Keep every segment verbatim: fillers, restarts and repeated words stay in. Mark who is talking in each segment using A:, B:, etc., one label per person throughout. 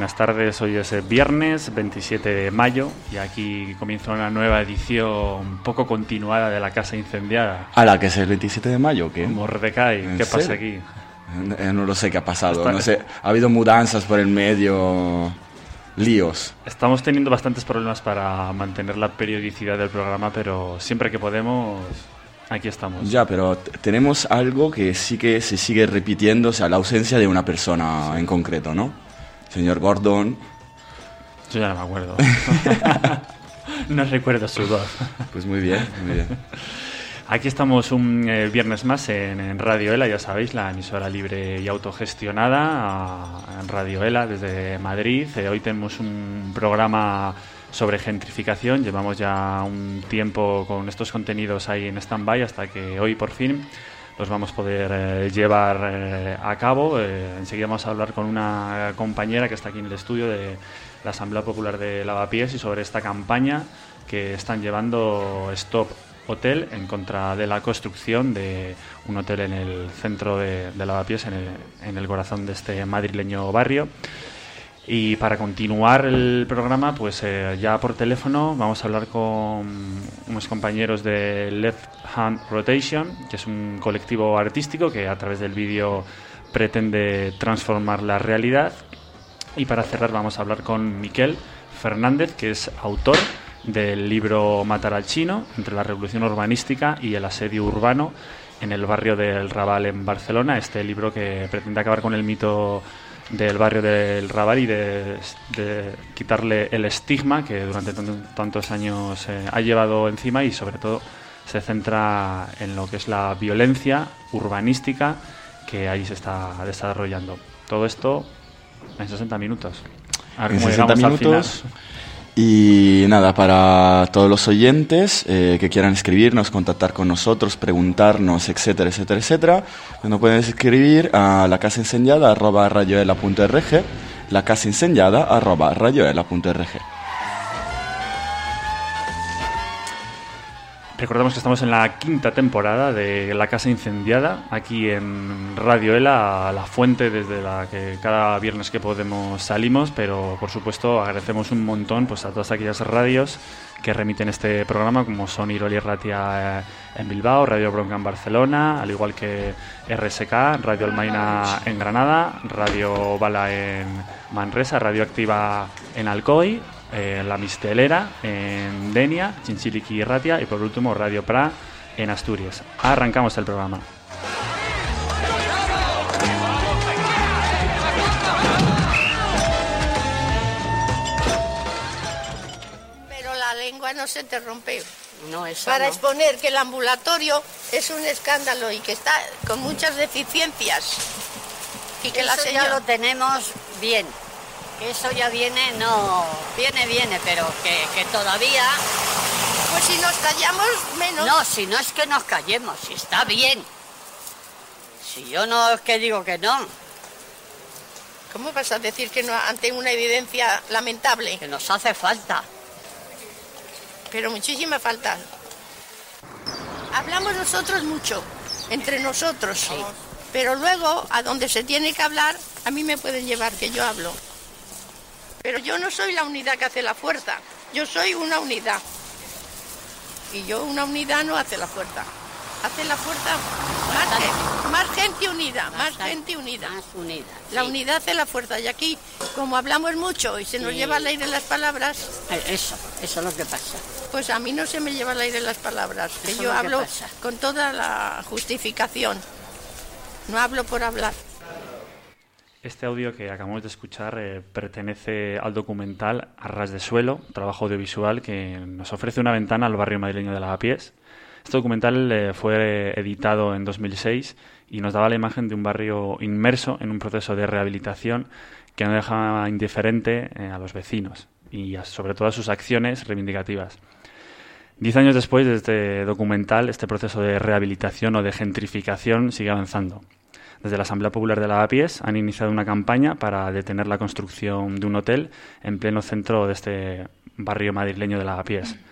A: buenas tardes. Hoy es viernes veintisiete de mayo y aquí comienza una nueva edición poco continuada de La Casa Incendiada.
B: ¿A la que es el veintisiete de mayo? ¿Qué?
A: Mordecai, ¿qué pasa aquí?
B: No, no lo sé qué ha pasado, Está... no sé, ha habido mudanzas por el medio, líos.
A: Estamos teniendo bastantes problemas para mantener la periodicidad del programa, pero siempre que podemos, aquí estamos.
B: Ya, pero t- tenemos algo que sí que se sigue repitiendo, o sea, la ausencia de una persona sí. en concreto, ¿no? Señor Gordon.
A: Yo ya no me acuerdo. No recuerdo su voz.
B: Pues muy bien, muy bien.
A: Aquí estamos un eh, viernes más en, en Radio ELA, ya sabéis, la emisora libre y autogestionada en Radio ELA desde Madrid. Eh, hoy tenemos un programa sobre gentrificación. Llevamos ya un tiempo con estos contenidos ahí en stand-by hasta que hoy por fin los vamos a poder eh, llevar eh, a cabo. Eh, enseguida vamos a hablar con una compañera que está aquí en el estudio de la Asamblea Popular de Lavapiés y sobre esta campaña que están llevando Stop Hotel en contra de la construcción de un hotel en el centro de, de Lavapiés, en el, en el corazón de este madrileño barrio. Y para continuar el programa, pues eh, ya por teléfono vamos a hablar con unos compañeros de Left Hand Rotation, que es un colectivo artístico que a través del vídeo pretende transformar la realidad. Y para cerrar vamos a hablar con Miquel Fernández, que es autor del libro Matar al Chino, entre la revolución urbanística y el asedio urbano en el barrio del Raval en Barcelona. Este libro que pretende acabar con el mito del barrio del Raval y de, de quitarle el estigma que durante tantos años eh, ha llevado encima, y sobre todo se centra en lo que es la violencia urbanística que ahí se está desarrollando. Todo esto en sesenta minutos. A ver cómo llegamos al final.
B: En sesenta minutos. Y nada, para todos los oyentes eh, que quieran escribirnos, contactar con nosotros, preguntarnos, etcétera, etcétera, etcétera, nos pueden escribir a lacasaincendiada arroba radioela punto org, lacasaincendiada arroba radioela punto org.
A: Recordamos que estamos en la quinta temporada de La Casa Incendiada, aquí en Radio ELA, la fuente desde la que cada viernes que podemos salimos, pero por supuesto agradecemos un montón pues a todas aquellas radios que remiten este programa, como son Iroli Ratia en Bilbao, Radio Bronca en Barcelona, al igual que R S K, Radio Almaina en Granada, Radio Bala en Manresa, Radio Activa en Alcoy, Eh, La Mistelera en Denia, Chinchiliqui y Ratia, y por último Radio Pra en Asturias. Arrancamos el programa.
C: Pero la lengua no se te rompe.
D: No, eso
C: Para
D: no.
C: exponer que el ambulatorio es un escándalo y que está con muchas deficiencias. Y que
D: Eso
C: la señora...
D: ya lo tenemos bien. Eso ya viene, no, viene, viene, pero que, que todavía...
C: Pues si nos callamos, menos.
D: No, si no es que nos callemos, si está bien. Si yo no es que digo que no.
C: ¿Cómo vas a decir que no ante una evidencia lamentable?
D: Que nos hace falta.
C: Pero muchísima falta. Hablamos nosotros mucho, entre nosotros, sí. Pero luego, a donde se tiene que hablar, a mí me pueden llevar que yo hablo. Pero yo no soy la unidad que hace la fuerza, yo soy una unidad. Y yo una unidad no hace la fuerza. Hace la fuerza más, gente, más gente unida, más gente unida.
D: Más unida.
C: La
D: sí.
C: unidad hace la fuerza. Y aquí, como hablamos mucho y se nos
D: Sí.
C: lleva el aire las palabras,
D: Eso, eso es lo que pasa.
C: pues a mí no se me lleva el aire las palabras. Que
D: Eso
C: yo
D: es lo que
C: hablo
D: pasa.
C: con toda la justificación. No hablo por hablar.
A: Este audio que acabamos de escuchar eh, pertenece al documental A Ras de Suelo, trabajo audiovisual que nos ofrece una ventana al barrio madrileño de Lavapiés. Este documental eh, fue editado en dos mil seis y nos daba la imagen de un barrio inmerso en un proceso de rehabilitación que no deja indiferente eh, a los vecinos y a, sobre todo a sus acciones reivindicativas. Diez años después de este documental, este proceso de rehabilitación o de gentrificación sigue avanzando. Desde la Asamblea Popular de Lavapiés han iniciado una campaña para detener la construcción de un hotel en pleno centro de este barrio madrileño de Lavapiés.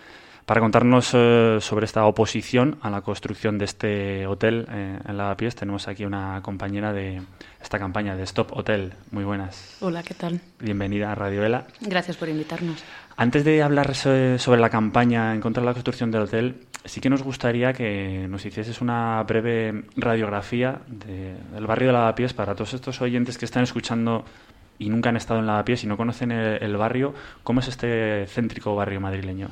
A: Para contarnos eh, sobre esta oposición a la construcción de este hotel eh, en Lavapiés, tenemos aquí una compañera de esta campaña de Stop Hotel. Muy buenas.
E: Hola, ¿qué tal?
A: Bienvenida a Radio Ela.
E: Gracias por invitarnos.
A: Antes de hablar sobre la campaña en contra de la construcción del hotel, sí que nos gustaría que nos hicieses una breve radiografía de, del barrio de Lavapiés para todos estos oyentes que están escuchando y nunca han estado en Lavapiés y no conocen el, el barrio. ¿Cómo es este céntrico barrio madrileño?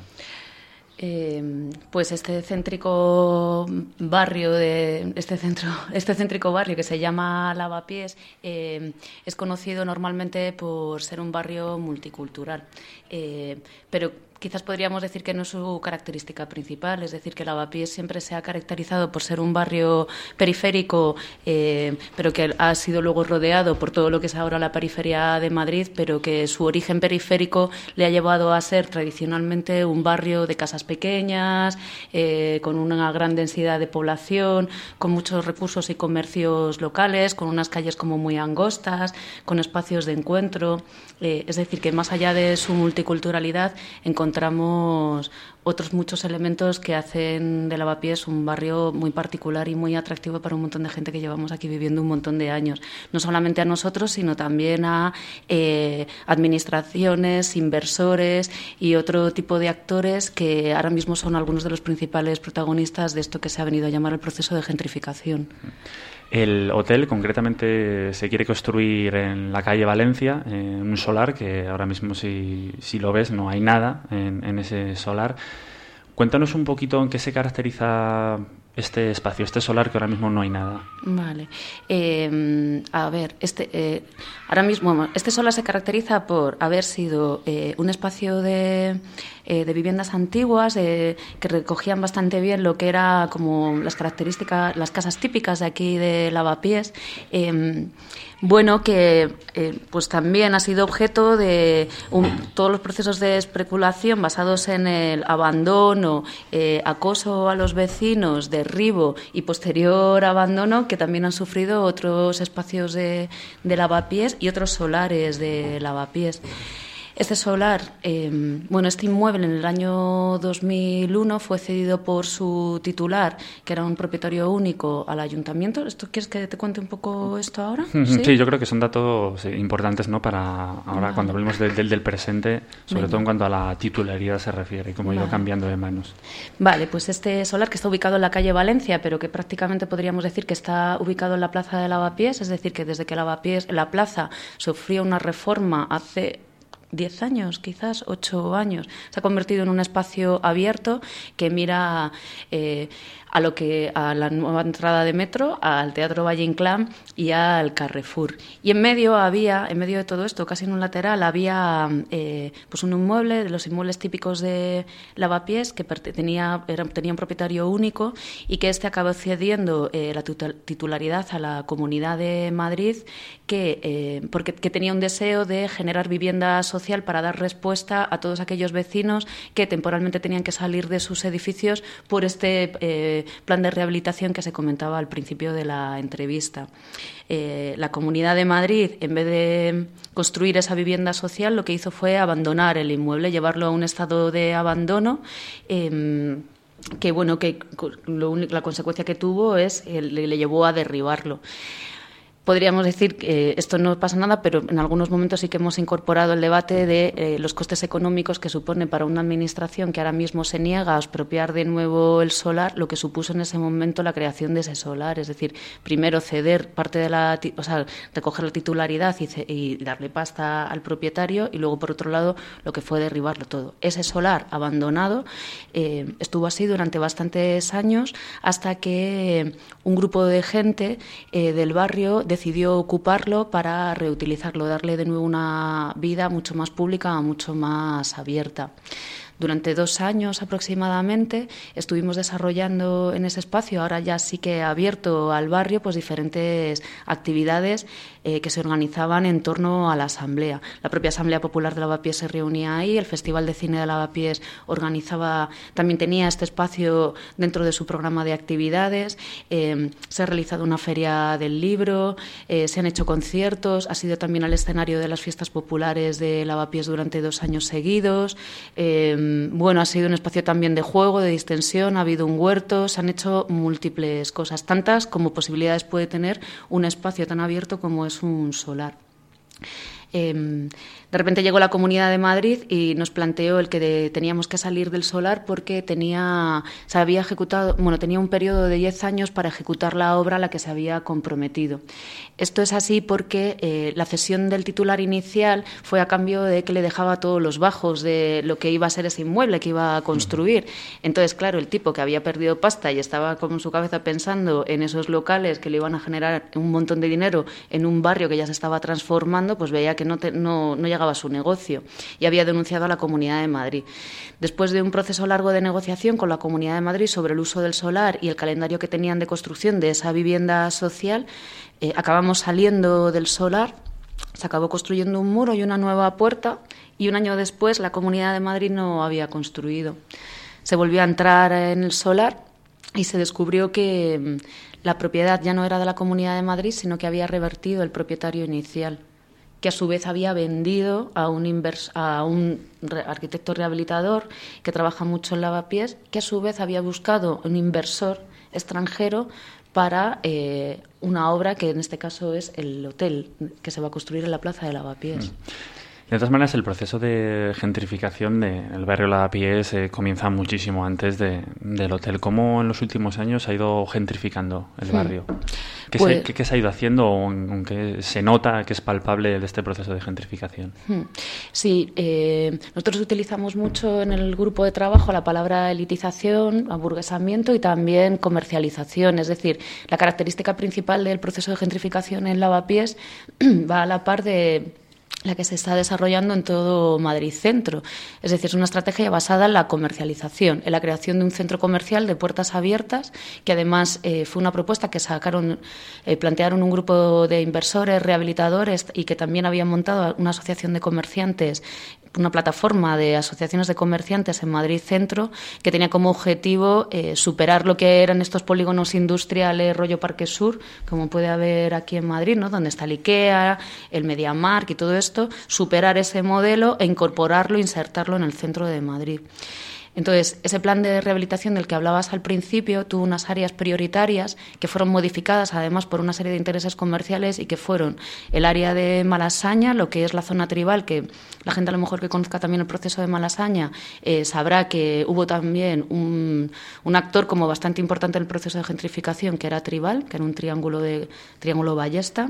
E: Eh, pues este céntrico barrio de este centro este céntrico barrio que se llama Lavapiés eh, es conocido normalmente por ser un barrio multicultural, eh, pero quizás podríamos decir que no es su característica principal, es decir, que Lavapiés siempre se ha caracterizado por ser un barrio periférico, eh, pero que ha sido luego rodeado por todo lo que es ahora la periferia de Madrid, pero que su origen periférico le ha llevado a ser tradicionalmente un barrio de casas pequeñas, eh, con una gran densidad de población, con muchos recursos y comercios locales, con unas calles como muy angostas, con espacios de encuentro. Eh, es decir, que más allá de su multiculturalidad, encontramos otros muchos elementos que hacen de Lavapiés un barrio muy particular y muy atractivo para un montón de gente que llevamos aquí viviendo un montón de años. No solamente a nosotros, sino también a eh, administraciones, inversores y otro tipo de actores que ahora mismo son algunos de los principales protagonistas de esto que se ha venido a llamar el proceso de gentrificación.
A: El hotel concretamente se quiere construir en la calle Valencia, en un solar que ahora mismo, si, si lo ves, no hay nada en, en ese solar. Cuéntanos un poquito en qué se caracteriza este espacio, este solar, que ahora mismo no hay nada.
E: Vale. Eh, a ver, este eh, ahora mismo este solar se caracteriza por haber sido eh, un espacio de, eh, de viviendas antiguas eh, que recogían bastante bien lo que era como las características, las casas típicas de aquí de Lavapiés. Eh, bueno, que eh, pues también ha sido objeto de un, todos los procesos de especulación basados en el abandono, eh, acoso a los vecinos, derribo y posterior abandono, que también han sufrido otros espacios de, de Lavapiés y otros solares de Lavapiés. Este solar, eh, bueno, este inmueble en el año dos mil uno fue cedido por su titular, que era un propietario único, al ayuntamiento. ¿Esto quieres que te cuente un poco esto ahora?
A: Sí, sí, yo creo que son datos sí, importantes, ¿no? Para ahora vale. Cuando hablemos del, del, del presente, sobre Venga. todo en cuanto a la titularidad se refiere y cómo vale. ha ido cambiando de manos.
E: Vale, pues este solar que está ubicado en la calle Valencia, pero que prácticamente podríamos decir que está ubicado en la plaza de Lavapiés, es decir, que desde que Lavapiés, la plaza sufrió una reforma hace diez años, quizás ocho años, se ha convertido en un espacio abierto que mira eh, a lo que a la nueva entrada de metro, al Teatro Valle Inclán y al Carrefour. Y en medio había, en medio de todo esto, casi en un lateral, había eh, pues un inmueble de los inmuebles típicos de Lavapiés que tenía, era, tenía un propietario único y que este acabó cediendo eh, la titularidad a la Comunidad de Madrid, que eh, porque que tenía un deseo de generar vivienda social para dar respuesta a todos aquellos vecinos que temporalmente tenían que salir de sus edificios por este eh, plan de rehabilitación que se comentaba al principio de la entrevista. Eh, la Comunidad de Madrid, en vez de construir esa vivienda social, lo que hizo fue abandonar el inmueble, llevarlo a un estado de abandono. Eh, que bueno que lo, la consecuencia que tuvo es eh, le, le llevó a derribarlo. Podríamos decir que esto no pasa nada, pero en algunos momentos sí que hemos incorporado el debate de eh, los costes económicos que supone para una administración que ahora mismo se niega a expropiar de nuevo el solar, lo que supuso en ese momento la creación de ese solar. Es decir, primero ceder parte de la, o sea, recoger la titularidad y, y darle pasta al propietario, y luego, por otro lado, lo que fue derribarlo todo. Ese solar abandonado eh, estuvo así durante bastantes años, hasta que un grupo de gente eh, del barrio decidió ocuparlo para reutilizarlo, darle de nuevo una vida mucho más pública, mucho más abierta. Durante dos años aproximadamente estuvimos desarrollando en ese espacio, ahora ya sí que abierto al barrio, pues diferentes actividades eh, que se organizaban en torno a la asamblea. La propia Asamblea Popular de Lavapiés se reunía ahí, el Festival de Cine de Lavapiés organizaba, también tenía este espacio dentro de su programa de actividades, eh, se ha realizado una feria del libro, eh, se han hecho conciertos, ha sido también al escenario de las fiestas populares de Lavapiés durante dos años seguidos. Eh, Eh, bueno, ha sido un espacio también de juego, de distensión, ha habido un huerto, se han hecho múltiples cosas, tantas como posibilidades puede tener un espacio tan abierto como es un solar. Eh, de repente llegó la Comunidad de Madrid y nos planteó el que de, teníamos que salir del solar porque tenía, se había ejecutado, bueno, tenía un periodo de diez años para ejecutar la obra a la que se había comprometido. Esto es así porque eh, la cesión del titular inicial fue a cambio de que le dejaba todos los bajos de lo que iba a ser ese inmueble que iba a construir. Entonces, claro, el tipo que había perdido pasta y estaba como en su cabeza pensando en esos locales que le iban a generar un montón de dinero en un barrio que ya se estaba transformando, pues veía que no, te, no, no llegaba a su negocio y había denunciado a la Comunidad de Madrid. Después de un proceso largo de negociación con la Comunidad de Madrid sobre el uso del solar y el calendario que tenían de construcción de esa vivienda social, eh, acabamos saliendo del solar, se acabó construyendo un muro y una nueva puerta y un año después la Comunidad de Madrid no había construido. Se volvió a entrar en el solar y se descubrió que la propiedad ya no era de la Comunidad de Madrid, sino que había revertido el propietario inicial, que a su vez había vendido a un, invers- a un re- arquitecto rehabilitador que trabaja mucho en Lavapiés, que a su vez había buscado un inversor extranjero para eh, una obra que en este caso es el hotel que se va a construir en la plaza de Lavapiés.
A: Mm. De todas maneras, el proceso de gentrificación del barrio Lavapiés eh, comienza muchísimo antes de, del hotel. ¿Cómo en los últimos años ha ido gentrificando el barrio? ¿Qué, pues, se, qué, qué se ha ido haciendo o en qué se nota que es palpable de este proceso de gentrificación?
E: Sí, eh, nosotros utilizamos mucho en el grupo de trabajo la palabra elitización, aburguesamiento y también comercialización. Es decir, la característica principal del proceso de gentrificación en Lavapiés va a la par de la que se está desarrollando en todo Madrid Centro. Es decir, es una estrategia basada en la comercialización, en la creación de un centro comercial de puertas abiertas, que además eh, fue una propuesta que sacaron, eh, plantearon un grupo de inversores, rehabilitadores y que también habían montado una asociación de comerciantes, una plataforma de asociaciones de comerciantes en Madrid Centro, que tenía como objetivo eh, superar lo que eran estos polígonos industriales rollo Parque Sur, como puede haber aquí en Madrid, ¿no?, donde está el IKEA, el MediaMarkt y todo esto, superar ese modelo e incorporarlo, insertarlo en el centro de Madrid. Entonces, ese plan de rehabilitación del que hablabas al principio tuvo unas áreas prioritarias que fueron modificadas además por una serie de intereses comerciales y que fueron el área de Malasaña, lo que es la zona tribal, que la gente a lo mejor que conozca también el proceso de Malasaña eh, sabrá que hubo también un, un actor como bastante importante en el proceso de gentrificación, que era Tribal, que era un triángulo de triángulo ballesta.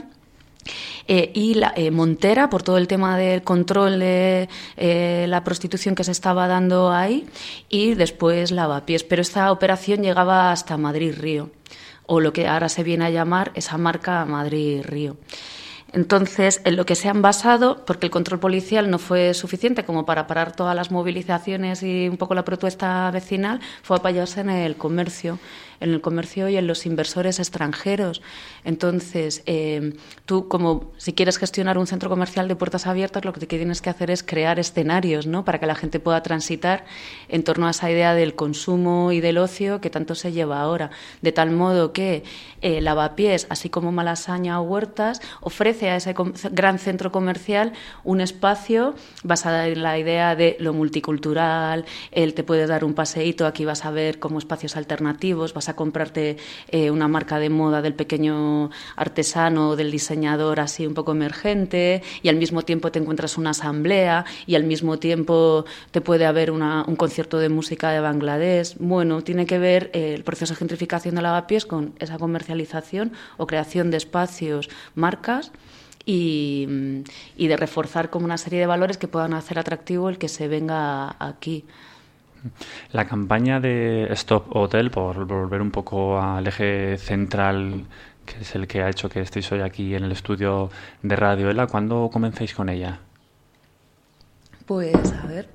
E: Eh, y la, eh, Montera, por todo el tema del control de eh, la prostitución que se estaba dando ahí, y después Lavapiés. Pero esta operación llegaba hasta Madrid-Río, o lo que ahora se viene a llamar esa marca Madrid-Río. Entonces, en lo que se han basado, porque el control policial no fue suficiente como para parar todas las movilizaciones y un poco la protesta vecinal, fue apoyarse en el comercio, en el comercio y en los inversores extranjeros. Entonces, eh, tú, como si quieres gestionar un centro comercial de puertas abiertas, lo que tienes que hacer es crear escenarios, ¿no?, para que la gente pueda transitar en torno a esa idea del consumo y del ocio que tanto se lleva ahora. De tal modo que eh, Lavapiés, así como Malasaña o Huertas, ofrece a ese gran centro comercial un espacio basado en la idea de lo multicultural, él te puede dar un paseíto, aquí vas a ver como espacios alternativos, vas a comprarte eh, una marca de moda del pequeño artesano, del diseñador así un poco emergente, y al mismo tiempo te encuentras una asamblea y al mismo tiempo te puede haber una, un concierto de música de Bangladesh. Bueno, tiene que ver eh, el proceso de gentrificación de Lavapiés con esa comercialización o creación de espacios, marcas, Y, y de reforzar como una serie de valores que puedan hacer atractivo el que se venga aquí.
A: La campaña de Stop Hotel, por volver un poco al eje central, que es el que ha hecho que estéis hoy aquí en el estudio de Radio Ela, ¿cuándo comenzáis con ella?
E: Pues, a ver...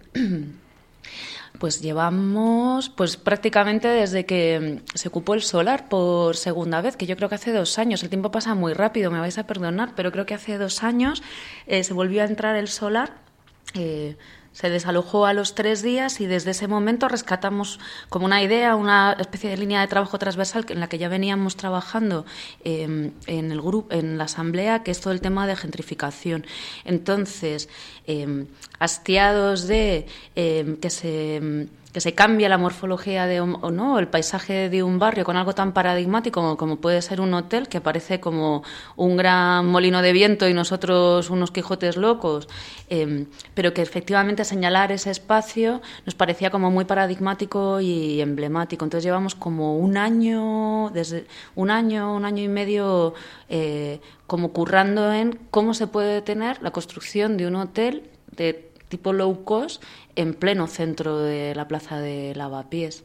E: Pues llevamos pues prácticamente desde que se ocupó el solar por segunda vez, que yo creo que hace dos años. El tiempo pasa muy rápido, me vais a perdonar, pero creo que hace dos años eh, se volvió a entrar el solar. Eh, Se desalojó a los tres días y desde ese momento rescatamos como una idea, una especie de línea de trabajo transversal en la que ya veníamos trabajando eh, en el grupo, en la asamblea, que es todo el tema de gentrificación. Entonces, eh, hastiados de eh, que se que se cambia la morfología de un, o no, el paisaje de un barrio con algo tan paradigmático como, como puede ser un hotel, que parece como un gran molino de viento y nosotros unos Quijotes locos, eh, pero que efectivamente señalar ese espacio nos parecía como muy paradigmático y emblemático. Entonces llevamos como un año, desde un año, un año y medio eh, como currando en cómo se puede detener la construcción de un hotel de tipo low cost en pleno centro de la plaza de Lavapiés.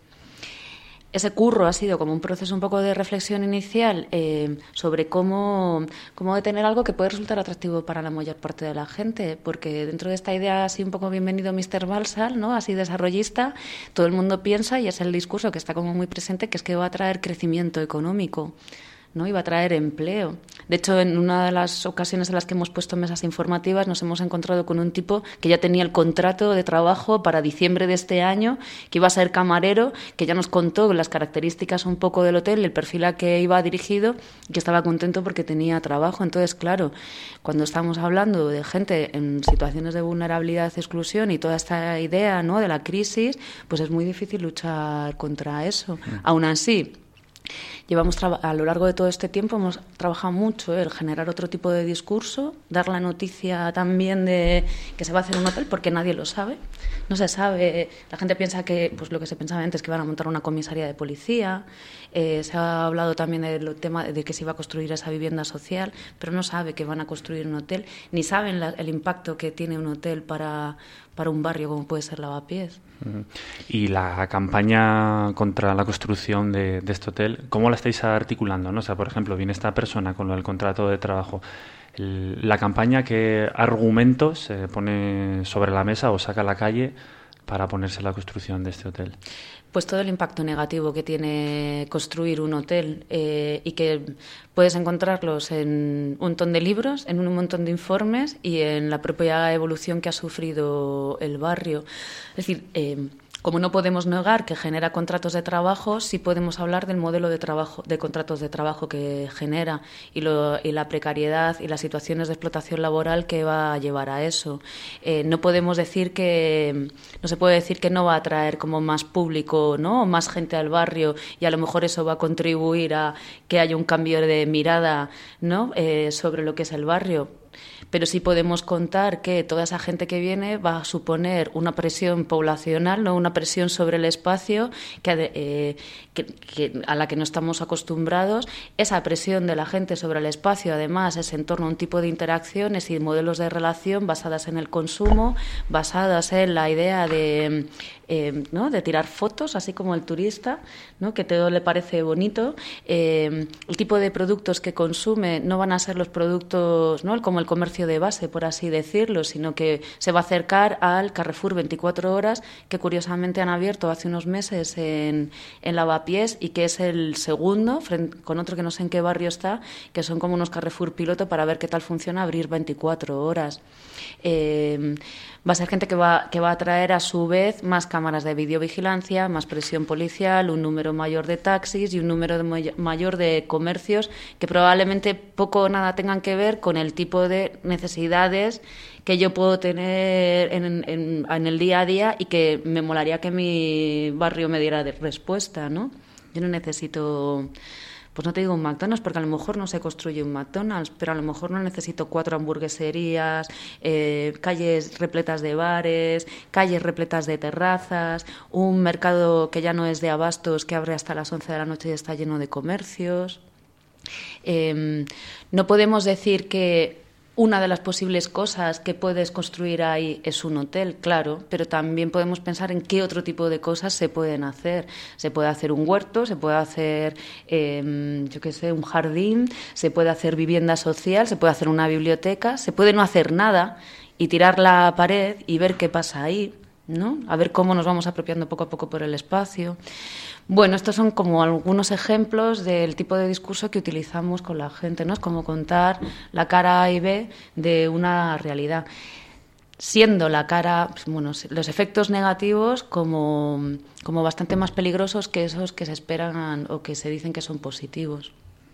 E: Ese curro ha sido como un proceso un poco de reflexión inicial eh, sobre cómo, cómo detener algo que puede resultar atractivo para la mayor parte de la gente, porque dentro de esta idea así un poco bienvenido míster Balsal, ¿no? Así desarrollista, todo el mundo piensa, y es el discurso que está como muy presente, que es que va a traer crecimiento económico, ¿no? Iba a traer empleo. De hecho, en una de las ocasiones en las que hemos puesto mesas informativas nos hemos encontrado con un tipo que ya tenía el contrato de trabajo para diciembre de este año, que iba a ser camarero, que ya nos contó las características un poco del hotel y el perfil a que iba dirigido, y que estaba contento porque tenía trabajo. Entonces, claro, cuando estamos hablando de gente en situaciones de vulnerabilidad, exclusión y toda esta idea, ¿no?, de la crisis, pues es muy difícil luchar contra eso. Mm. Aún así, llevamos a lo largo de todo este tiempo hemos trabajado mucho el generar otro tipo de discurso, dar la noticia también de que se va a hacer un hotel, porque nadie lo sabe, no se sabe. La gente piensa que, pues lo que se pensaba antes, que iban a montar una comisaría de policía. Eh, se ha hablado también del tema de que se iba a construir esa vivienda social, pero no sabe que van a construir un hotel, ni saben la, el impacto que tiene un hotel para, para un barrio como puede ser Lavapiés.
A: Y la campaña contra la construcción de, de este hotel, ¿cómo la estáis articulando, ¿no? O sea, por ejemplo, viene esta persona con el contrato de trabajo. El, la campaña, ¿qué argumentos se pone sobre la mesa o saca a la calle para ponerse la construcción de este hotel?
E: Pues todo el impacto negativo que tiene construir un hotel eh, y que puedes encontrarlos en un montón de libros, en un montón de informes y en la propia evolución que ha sufrido el barrio. Es decir, eh, como no podemos negar que genera contratos de trabajo, sí podemos hablar del modelo de trabajo, de contratos de trabajo que genera y, lo, y la precariedad y las situaciones de explotación laboral que va a llevar a eso. Eh, no podemos decir que, no se puede decir que no va a atraer como más público, ¿no?, o más gente al barrio, y a lo mejor eso va a contribuir a que haya un cambio de mirada, ¿no?, eh, sobre lo que es el barrio. Pero sí podemos contar que toda esa gente que viene va a suponer una presión poblacional, ¿no?, una presión sobre el espacio que, eh, que, que a la que no estamos acostumbrados. Esa presión de la gente sobre el espacio, además, es en torno a un tipo de interacciones y modelos de relación basadas en el consumo, basadas en la idea de, eh, ¿no?, de tirar fotos, así como el turista, ¿no?, que todo le parece bonito. Eh, el tipo de productos que consume no van a ser los productos, ¿no?, como el comercio de base, por así decirlo, sino que se va a acercar al Carrefour veinticuatro horas, que curiosamente han abierto hace unos meses en, en Lavapiés, y que es el segundo, frente, con otro que no sé en qué barrio está, que son como unos Carrefour piloto para ver qué tal funciona abrir veinticuatro horas. Eh, va a ser gente que va, que va a traer a su vez más cámaras de videovigilancia, más presión policial, un número mayor de taxis y un número de mayor de comercios que probablemente poco o nada tengan que ver con el tipo de necesidades que yo puedo tener en, en, en el día a día, y que me molaría que mi barrio me diera de respuesta, ¿no? Yo no necesito, pues no te digo un McDonald's, porque a lo mejor no se construye un McDonald's, pero a lo mejor no necesito cuatro hamburgueserías, eh, calles repletas de bares, calles repletas de terrazas, un mercado que ya no es de abastos, que abre hasta las once de la noche y está lleno de comercios. Eh, no podemos decir que una de las posibles cosas que puedes construir ahí es un hotel, claro, pero también podemos pensar en qué otro tipo de cosas se pueden hacer. Se puede hacer un huerto, se puede hacer, eh, yo qué sé, un jardín, se puede hacer vivienda social, se puede hacer una biblioteca, se puede no hacer nada y tirar la pared y ver qué pasa ahí, ¿no? A ver cómo nos vamos apropiando poco a poco por el espacio. Bueno, estos son como algunos ejemplos del tipo de discurso que utilizamos con la gente, ¿no? Es como contar la cara A y B de una realidad. siendo la cara, pues, bueno, los efectos negativos como, como bastante más peligrosos que esos que se esperan o que se dicen que son positivos.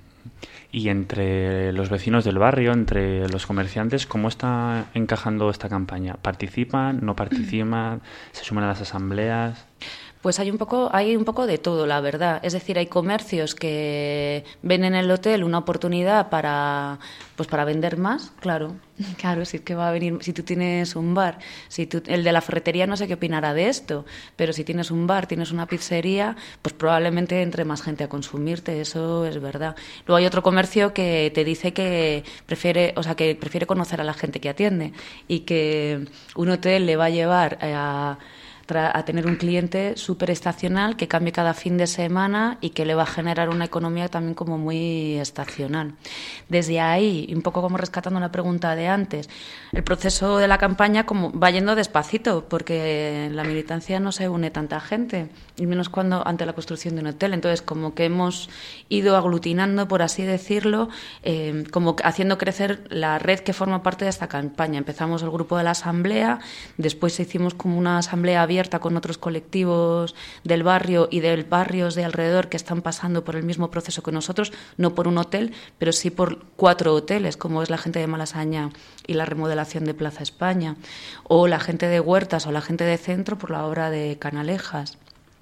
A: Y entre los vecinos del barrio, entre los comerciantes, ¿cómo está encajando esta campaña? ¿Participan? ¿No participan? ¿Se suman a las asambleas?
E: Pues hay un poco, hay un poco de todo, la verdad. Es decir, hay comercios que ven en el hotel una oportunidad para, pues para vender más, claro. Claro, si es que va a venir, si tú tienes un bar, si tú, el de la ferretería no sé qué opinará de esto, pero si tienes un bar, tienes una pizzería, pues probablemente entre más gente a consumirte, eso es verdad. Luego hay otro comercio que te dice que prefiere, o sea, que prefiere conocer a la gente que atiende y que un hotel le va a llevar a a tener un cliente súper estacional que cambie cada fin de semana y que le va a generar una economía también como muy estacional. Desde ahí, un poco como rescatando la pregunta de antes, el proceso de la campaña como va yendo despacito porque en la militancia no se une tanta gente, y menos cuando ante la construcción de un hotel. Entonces, como que hemos ido aglutinando, por así decirlo, eh, como haciendo crecer la red que forma parte de esta campaña. Empezamos el grupo de la asamblea, después hicimos como una asamblea abierta con otros colectivos del barrio y de barrios de alrededor que están pasando por el mismo proceso que nosotros, no por un hotel, pero sí por cuatro hoteles, como es la gente de Malasaña y la remodelación de Plaza España, o la gente de Huertas o la gente de Centro por la obra de Canalejas.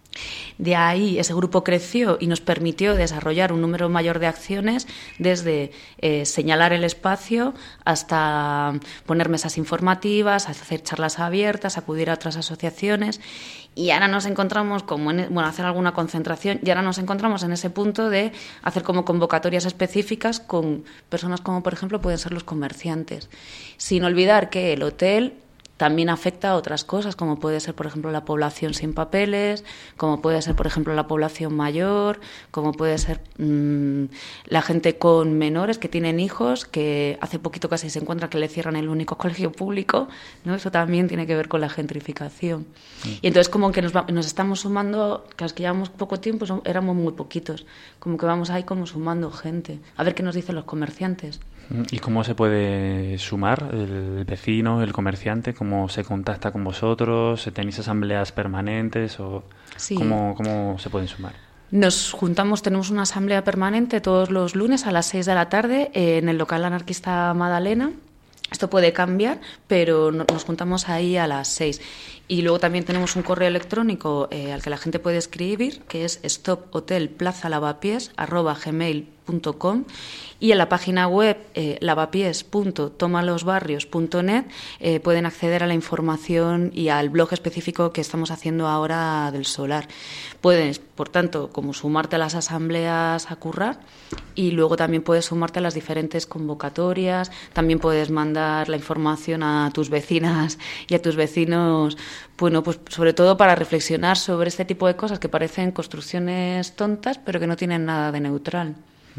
E: De ahí ese grupo creció y nos permitió desarrollar un número mayor de acciones, desde eh, señalar el espacio hasta poner mesas informativas, hacer charlas abiertas, acudir a otras asociaciones. Y ahora nos encontramos como en, bueno, hacer alguna concentración, y ahora nos encontramos en ese punto de hacer como convocatorias específicas con personas como, por ejemplo, pueden ser los comerciantes. Sin olvidar que el hotel también afecta a otras cosas, como puede ser, por ejemplo, la población sin papeles, como puede ser, por ejemplo, la población mayor, como puede ser mmm, la gente con menores que tienen hijos, que hace poquito casi se encuentra que le cierran el único colegio público, ¿no? Eso también tiene que ver con la gentrificación. Sí. Y entonces como que nos, va, nos estamos sumando, que los que llevamos poco tiempo son, éramos muy poquitos, como que vamos ahí como sumando gente, a ver qué nos dicen los comerciantes.
A: ¿Y cómo se puede sumar el vecino, el comerciante? ¿Cómo se contacta con vosotros? ¿Tenéis asambleas permanentes? O
E: sí.
A: ¿cómo, cómo se pueden sumar?
E: Nos juntamos, tenemos una asamblea permanente todos los lunes a las seis de la tarde en el local anarquista Madalena. Esto puede cambiar, pero nos juntamos ahí a las seis. Y luego también tenemos un correo electrónico eh, al que la gente puede escribir, que es stop hotel plaza lavapiés arroba gmail punto com, y en la página web eh, lavapiés punto tomalosbarrios punto net eh, pueden acceder a la información y al blog específico que estamos haciendo ahora del solar. Puedes, por tanto, como sumarte a las asambleas a currar, y luego también puedes sumarte a las diferentes convocatorias, también puedes mandar la información a tus vecinas y a tus vecinos, bueno, pues sobre todo para reflexionar sobre este tipo de cosas que parecen construcciones tontas, pero que no tienen nada de neutral.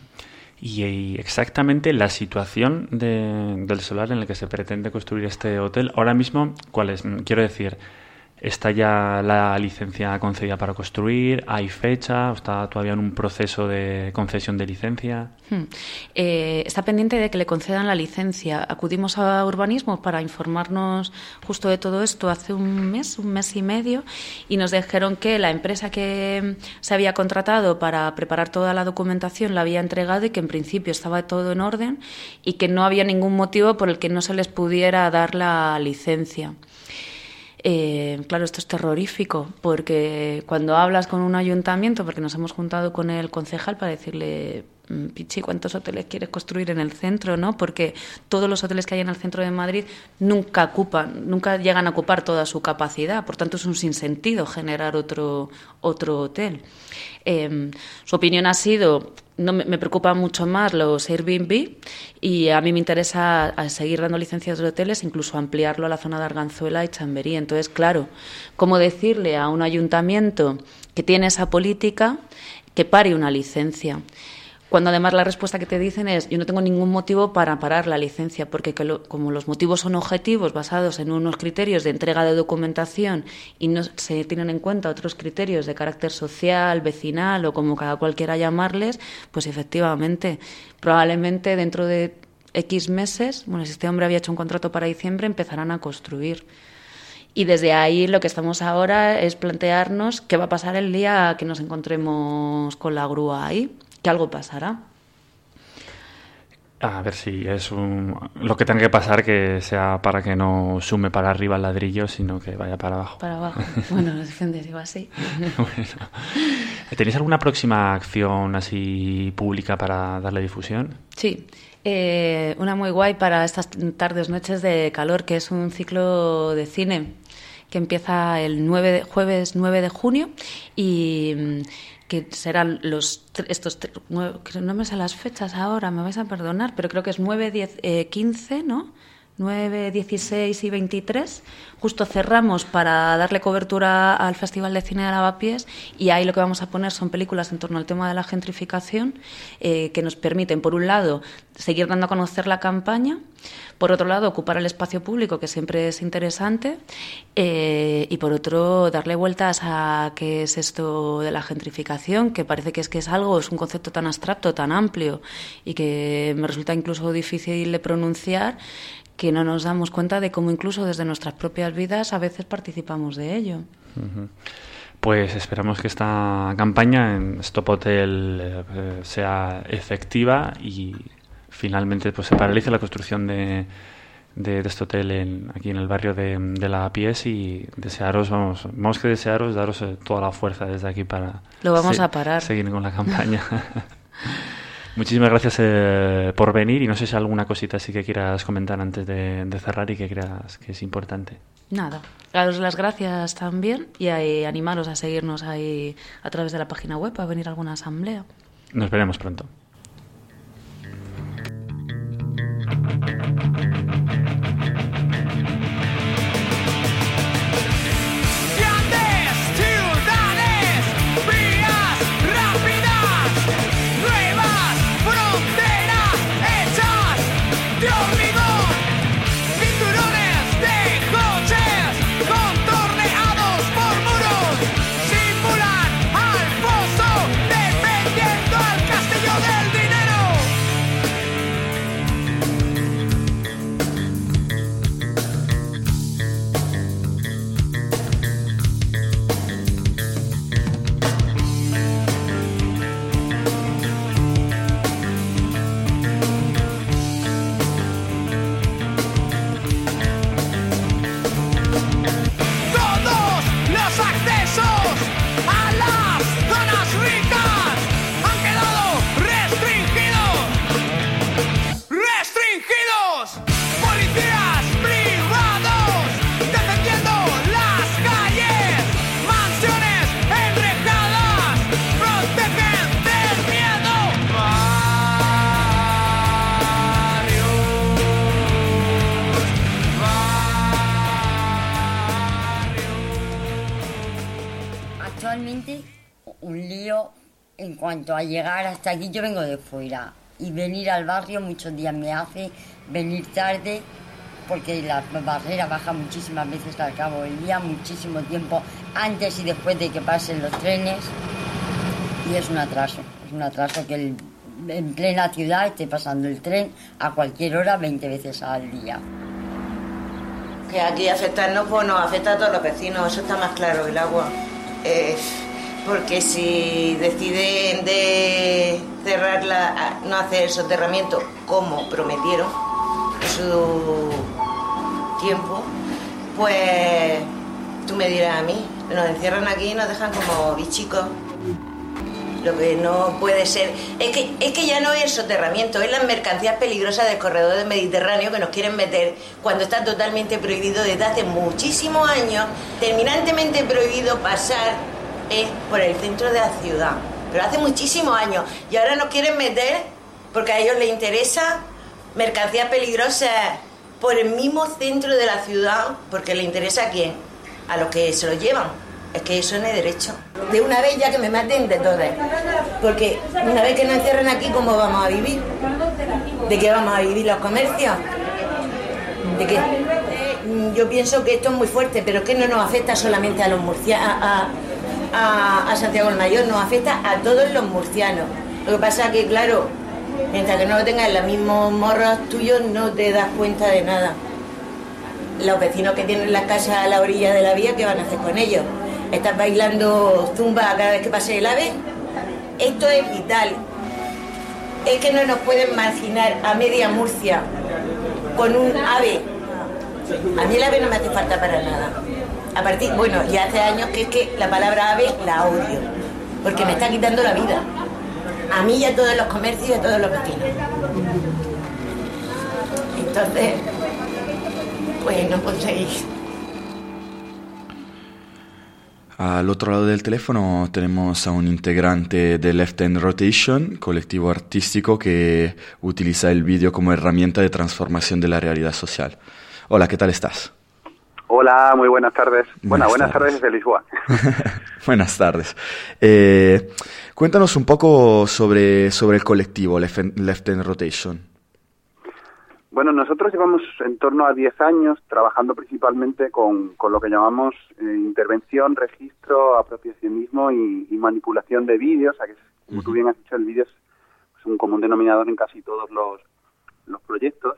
A: Y exactamente la situación de, del solar en el que se pretende construir este hotel, ahora mismo, ¿cuál es? Quiero decir, ¿está ya la licencia concedida para construir? ¿Hay fecha? ¿Está todavía en un proceso de concesión de licencia?
E: Hmm. Eh, está pendiente de que le concedan la licencia. Acudimos a Urbanismo para informarnos justo de todo esto hace un mes, un mes y medio, y nos dijeron que la empresa que se había contratado para preparar toda la documentación la había entregado y que en principio estaba todo en orden y que no había ningún motivo por el que no se les pudiera dar la licencia. Eh, claro, esto es terrorífico, porque cuando hablas con un ayuntamiento, porque nos hemos juntado con el concejal para decirle, Pichi, ¿cuántos hoteles quieres construir en el centro? ¿No? Porque todos los hoteles que hay en el centro de Madrid nunca ocupan, nunca llegan a ocupar toda su capacidad, por tanto es un sinsentido generar otro, otro hotel. Eh, su opinión ha sido, no me, me preocupan mucho más los Airbnb, y a mí me interesa seguir dando licencias de hoteles, incluso ampliarlo a la zona de Arganzuela y Chamberí. Entonces, claro, ¿cómo decirle a un ayuntamiento que tiene esa política que pare una licencia? Cuando además la respuesta que te dicen es, yo no tengo ningún motivo para parar la licencia, porque que lo, como los motivos son objetivos basados en unos criterios de entrega de documentación y no se tienen en cuenta otros criterios de carácter social, vecinal o como cada cual quiera llamarles, pues efectivamente, probablemente dentro de X meses, bueno, si este hombre había hecho un contrato para diciembre, empezarán a construir. Y desde ahí lo que estamos ahora es plantearnos qué va a pasar el día que nos encontremos con la grúa ahí, que algo pasará.
A: A ver si es un... lo que tenga que pasar, que sea para que no sume para arriba el ladrillo, sino que vaya para abajo.
E: Para abajo. Bueno, no depende si va así.
A: Bueno. ¿Tenéis alguna próxima acción así pública para darle difusión?
E: Sí. Eh, una muy guay para estas tardes, noches de calor, que es un ciclo de cine que empieza el nueve de, jueves nueve de junio y... que serán los estos nueve, no me sé las fechas ahora, me vais a perdonar, pero creo que es nueve, diez, quince, ¿no? nueve, dieciséis y veintitrés. Justo cerramos para darle cobertura al Festival de Cine de Lavapiés y ahí lo que vamos a poner son películas en torno al tema de la gentrificación eh, que nos permiten, por un lado, seguir dando a conocer la campaña, por otro lado, ocupar el espacio público, que siempre es interesante, eh, y por otro, darle vueltas a qué es esto de la gentrificación, que parece que es que es algo, es un concepto tan abstracto, tan amplio, y que me resulta incluso difícil de pronunciar, que no nos damos cuenta de cómo incluso desde nuestras propias vidas a veces participamos de ello.
A: Uh-huh. Pues esperamos que esta campaña en Stop Hotel eh, sea efectiva y finalmente pues se paralice la construcción de, de, de este hotel en, aquí en el barrio de, de Lavapiés y desearos, vamos, vamos que desearos, daros eh, toda la fuerza desde aquí para
E: Lo vamos
A: se,
E: a parar.
A: seguir con la campaña. Muchísimas gracias eh, por venir y no sé si hay alguna cosita así que quieras comentar antes de, de cerrar y que creas que es importante.
E: Nada, daros las gracias también y ahí, animaros a seguirnos ahí a través de la página web, a venir a alguna asamblea.
A: Nos veremos pronto.
F: En cuanto a llegar hasta aquí, yo vengo de fuera y venir al barrio muchos días me hace venir tarde porque la barrera baja muchísimas veces al cabo del día, muchísimo tiempo antes y después de que pasen los trenes y es un atraso, es un atraso que el, en plena ciudad esté pasando el tren a cualquier hora veinte veces al día.
G: Que aquí afectarnos, pues nos afecta a todos los vecinos, eso está más claro, el agua. Eh, porque si deciden de cerrarla, no hacer el soterramiento como prometieron en su tiempo, pues tú me dirás a mí, nos encierran aquí y nos dejan como bichicos. Lo que no puede ser es que, es que ya no es el soterramiento, es las mercancías peligrosas del corredor del Mediterráneo que nos quieren meter cuando está totalmente prohibido desde hace muchísimos años, terminantemente prohibido pasar eh, por el centro de la ciudad, pero hace muchísimos años, y ahora nos quieren meter porque a ellos les interesa mercancías peligrosas por el mismo centro de la ciudad, porque le interesa a quién, a los que se lo llevan. Es que eso no es derecho. De una vez ya que me maten de todas. Porque una vez que nos encierren aquí, ¿cómo vamos a vivir? ¿De qué vamos a vivir los comercios? ¿De qué? Yo pienso que esto es muy fuerte, pero que no nos afecta solamente a los murcianos, a, a, a Santiago el Mayor, nos afecta a todos los murcianos. Lo que pasa es que, claro, Mientras que no lo tengas en los mismos morros tuyos, no te das cuenta de nada. Los vecinos que tienen las casas a la orilla de la vía, ¿qué van a hacer con ellos? ¿Estás bailando zumba cada vez que pase el ave? Esto es vital. Es que no nos pueden marginar a media Murcia con un ave. A mí el ave no me hace falta para nada. A partir, bueno, ya hace años que es que la palabra ave la odio, porque me está quitando la vida. A mí y a todos los comercios y a todos los vecinos. Entonces, pues no puedo seguir.
B: Al otro lado del teléfono tenemos a un integrante de Left End Rotation, colectivo artístico que utiliza el vídeo como herramienta de transformación de la realidad social. Hola, ¿qué tal estás?
H: Hola, muy buenas tardes. Buenas, bueno, buenas tardes,
B: tardes
H: desde Lisboa.
B: Buenas tardes. Eh, cuéntanos un poco sobre, sobre el colectivo Left End, Left End Rotation.
H: Bueno, nosotros llevamos en torno a diez años trabajando principalmente con, con lo que llamamos eh, intervención, registro, apropiacionismo y, y manipulación de vídeos. O sea, que es, como uh-huh. tú bien has dicho, el vídeo es pues, un común denominador en casi todos los, los proyectos.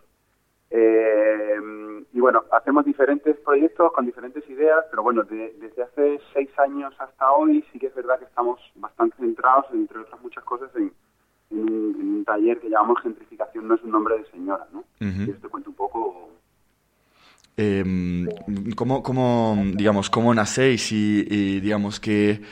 H: Eh, y bueno, hacemos diferentes proyectos con diferentes ideas, pero bueno, de, desde hace seis años hasta hoy sí que es verdad que estamos bastante centrados, entre otras muchas cosas, en En un, en un taller que llamamos Gentrificación no es un nombre de señora, ¿no? Uh-huh. Y os te cuento un poco.
B: Eh, ¿cómo, cómo, digamos, cómo nacéis y, y digamos, qué,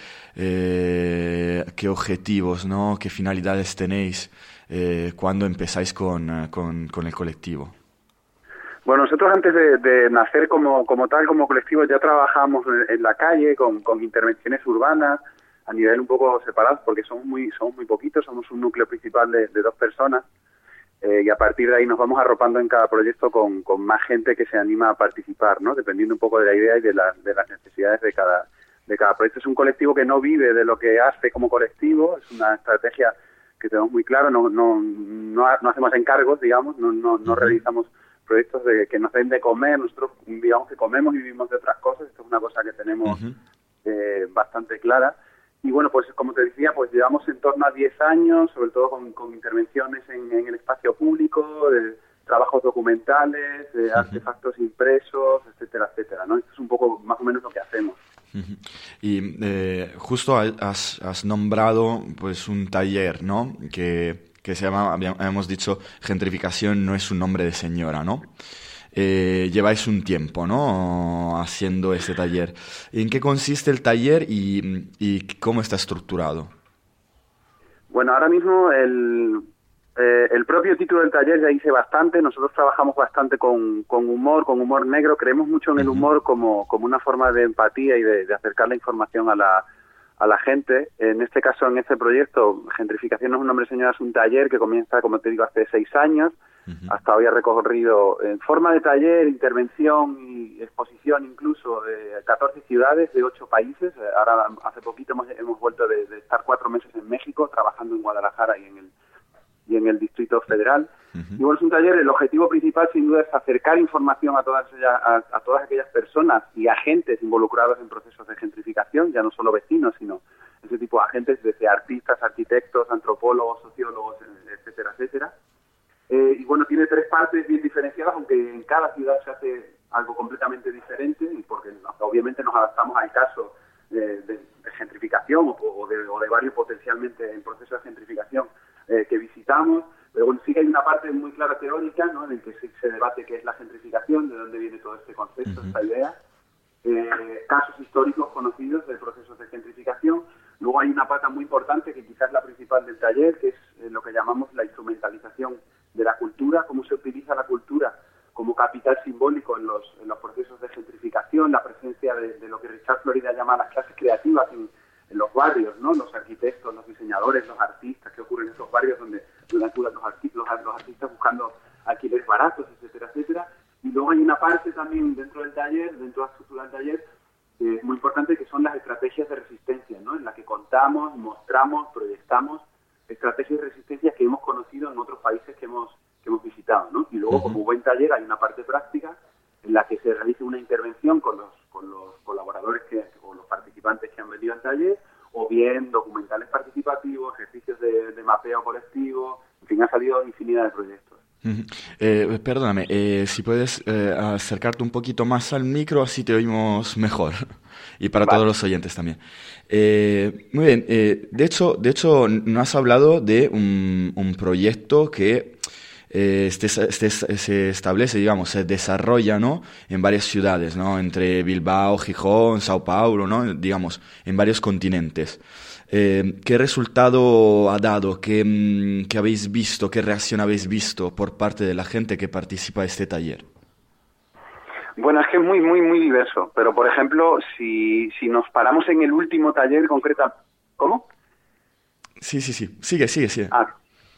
B: eh, qué objetivos, ¿no? ¿Qué finalidades tenéis eh, cuando empezáis con, con, con el colectivo?
H: Bueno, nosotros antes de, de nacer como, como tal, como colectivo, ya trabajamos en, en la calle con, con intervenciones urbanas, a nivel un poco separados, porque somos muy somos muy poquitos, somos un núcleo principal de, de dos personas, eh, y a partir de ahí nos vamos arropando en cada proyecto con, con más gente que se anima a participar, ¿no? Dependiendo un poco de la idea y de, la, de las necesidades de cada de cada proyecto. Es un colectivo que no vive de lo que hace como colectivo, es una estrategia que tenemos muy claro, no no no, no hacemos encargos, digamos, no no, no realizamos proyectos de que nos den de comer, nosotros digamos que comemos y vivimos de otras cosas, esto es una cosa que tenemos uh-huh. eh, bastante clara. Y bueno, pues como te decía, pues llevamos en torno a diez años, sobre todo con, con intervenciones en, en el espacio público, de trabajos documentales, de uh-huh. artefactos impresos, etcétera, etcétera, ¿no? Esto es un poco más o menos lo que hacemos.
B: Uh-huh. Y eh, justo has, has nombrado pues un taller, ¿no? Que, que se llama, habíamos dicho, Gentrificación no es un nombre de señora, ¿no? Eh, lleváis un tiempo, ¿no?, haciendo este taller. ¿En qué consiste el taller y, y cómo está estructurado?
H: Bueno, ahora mismo el, eh, el propio título del taller ya dice bastante. Nosotros trabajamos bastante con, con humor, con humor negro. Creemos mucho en el humor como, como una forma de empatía y de, de acercar la información a la, a la gente. En este caso, en este proyecto, Gentrificación no es un nombre, señora, es un taller que comienza, como te digo, hace seis años. Uh-huh. Hasta hoy ha recorrido en forma de taller, intervención y exposición incluso de catorce ciudades de ocho países. Ahora hace poquito hemos, hemos vuelto de, de estar cuatro meses en México, trabajando en Guadalajara y en el y en el Distrito Federal. Uh-huh. Y bueno, es un taller, el objetivo principal sin duda es acercar información a todas ellas, a, a todas aquellas personas y agentes involucrados en procesos de gentrificación, ya no solo vecinos, sino ese tipo de agentes, desde artistas, arquitectos, antropólogos, sociólogos, etcétera, etcétera. Eh, y bueno, tiene tres partes bien diferenciadas, aunque en cada ciudad se hace algo completamente diferente, y porque obviamente nos adaptamos al caso de, de, de gentrificación o, o, de, o de varios potencialmente en proceso de gentrificación eh, que visitamos. Pero bueno, sí que hay una parte muy clara teórica, ¿no?, en el que se, se debate qué es la gentrificación, de dónde viene todo este concepto, uh-huh. esta idea, eh, casos históricos conocidos de procesos de gentrificación. Luego hay una pata muy importante, que quizás es la principal del taller, que es eh, lo que llamamos la instrumentalización de la cultura, cómo se utiliza la cultura como capital simbólico en los, en los procesos de gentrificación, la presencia de, de lo que Richard Florida llama las clases creativas en, en los barrios, ¿no? Los arquitectos, los diseñadores, los artistas, que ocurren en esos barrios donde durante los, arti- los, los artistas buscando alquileres baratos, etcétera, etcétera. Y luego hay una parte también dentro del taller, dentro de la estructura del taller, eh, muy importante, que son las estrategias de resistencia, ¿no?, en la que contamos, mostramos, proyectamos estrategias de resistencia que hemos conocido en otros países que hemos que hemos visitado, ¿no? Y luego, uh-huh. como buen taller, hay una parte práctica en la que se realiza una intervención con los con los colaboradores que, o los participantes que han venido al taller, o bien documentales participativos, ejercicios de, de mapeo colectivo, fin, ha salido infinidad de proyectos.
B: Uh-huh. Eh, perdóname, eh, si puedes eh, acercarte un poquito más al micro, así te oímos mejor. Y para vale. todos los oyentes también. Eh, muy bien, eh, de hecho, de hecho, nos has hablado de un, un proyecto que eh, este, este, se establece, digamos, se desarrolla, ¿no?, en varias ciudades, ¿no?, entre Bilbao, Gijón, Sao Paulo, ¿no?, digamos, en varios continentes. Eh, ¿Qué resultado ha dado? ¿Qué, ¿Qué habéis visto? ¿Qué reacción habéis visto por parte de la gente que participa en este taller?
H: Bueno, es que es muy, muy, muy diverso. Pero, por ejemplo, si, si nos paramos en el último taller concreta... ¿Cómo?
B: Sí, sí, sí. Sigue, sigue, sigue.
H: Ah,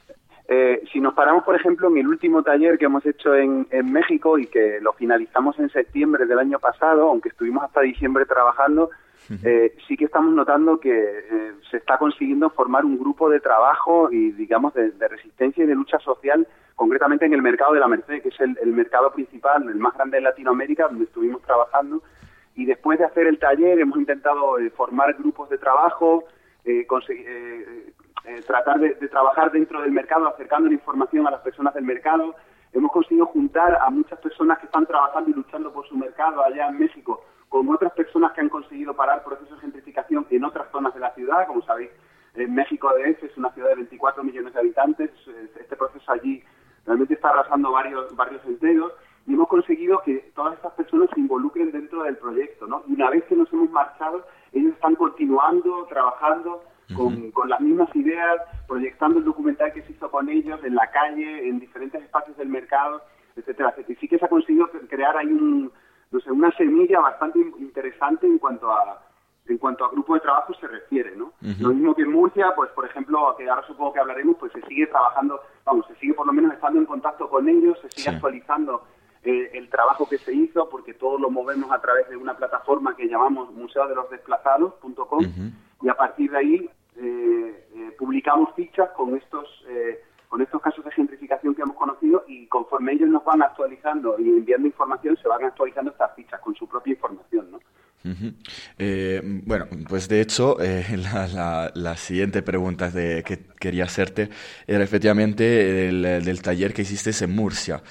H: eh, si nos paramos, por ejemplo, en el último taller que hemos hecho en, en México y que lo finalizamos en septiembre del año pasado, aunque estuvimos hasta diciembre trabajando... Eh, sí que estamos notando que eh, se está consiguiendo formar un grupo de trabajo y, digamos, de, de resistencia y de lucha social, concretamente en el mercado de la Merced, que es el, el mercado principal, el más grande de Latinoamérica, donde estuvimos trabajando. Y después de hacer el taller hemos intentado eh, formar grupos de trabajo, eh, conseguir, eh, eh, tratar de, de trabajar dentro del mercado, acercando la información a las personas del mercado. Hemos conseguido juntar a muchas personas que están trabajando y luchando por su mercado allá en México, con otras personas que han conseguido parar procesos de gentrificación en otras zonas de la ciudad. Como sabéis, en México D F es una ciudad de veinticuatro millones de habitantes. Este proceso allí realmente está arrasando varios barrios enteros y hemos conseguido que todas estas personas se involucren dentro del proyecto, ¿no? Y una vez que nos hemos marchado, ellos están continuando, trabajando con, uh-huh. con las mismas ideas, proyectando el documental que se hizo con ellos en la calle, en diferentes espacios del mercado, etcétera, etcétera. Y sí que se ha conseguido crear ahí un... no sé, una semilla bastante interesante en cuanto a en cuanto a grupo de trabajo se refiere, ¿no? Uh-huh. Lo mismo que en Murcia, pues por ejemplo, que ahora supongo que hablaremos, pues se sigue trabajando, vamos, se sigue por lo menos estando en contacto con ellos, se sigue sí. actualizando eh, el trabajo que se hizo, porque todo lo movemos a través de una plataforma que llamamos museo de los desplazados punto com uh-huh. y a partir de ahí eh, eh, publicamos fichas con estos eh, con estos casos de gentrificación que hemos conocido, y conforme ellos nos van actualizando y enviando información, se van actualizando estas fichas con su propia información, ¿no?
B: Uh-huh. Eh, bueno, pues de hecho, eh, la, la, la siguiente pregunta de, que quería hacerte era efectivamente el, del taller que hiciste en Murcia.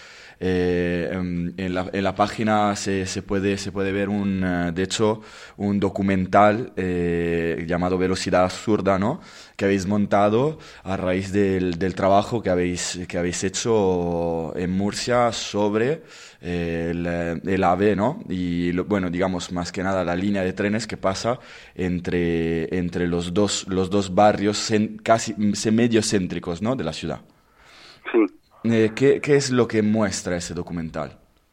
B: Eh, en, la, en la página se, se puede se puede ver un de hecho un documental eh, llamado Velocidad Absurda, ¿no?, que habéis montado a raíz del, del trabajo que habéis que habéis hecho en Murcia sobre eh, el, el AVE, ¿no? Y lo, bueno, digamos más que nada la línea de trenes que pasa entre entre los dos los dos barrios cen, casi medio céntricos, ¿no?, de la ciudad.
H: Sí.
B: Eh, ¿qué, ¿Qué es lo que muestra ese documental?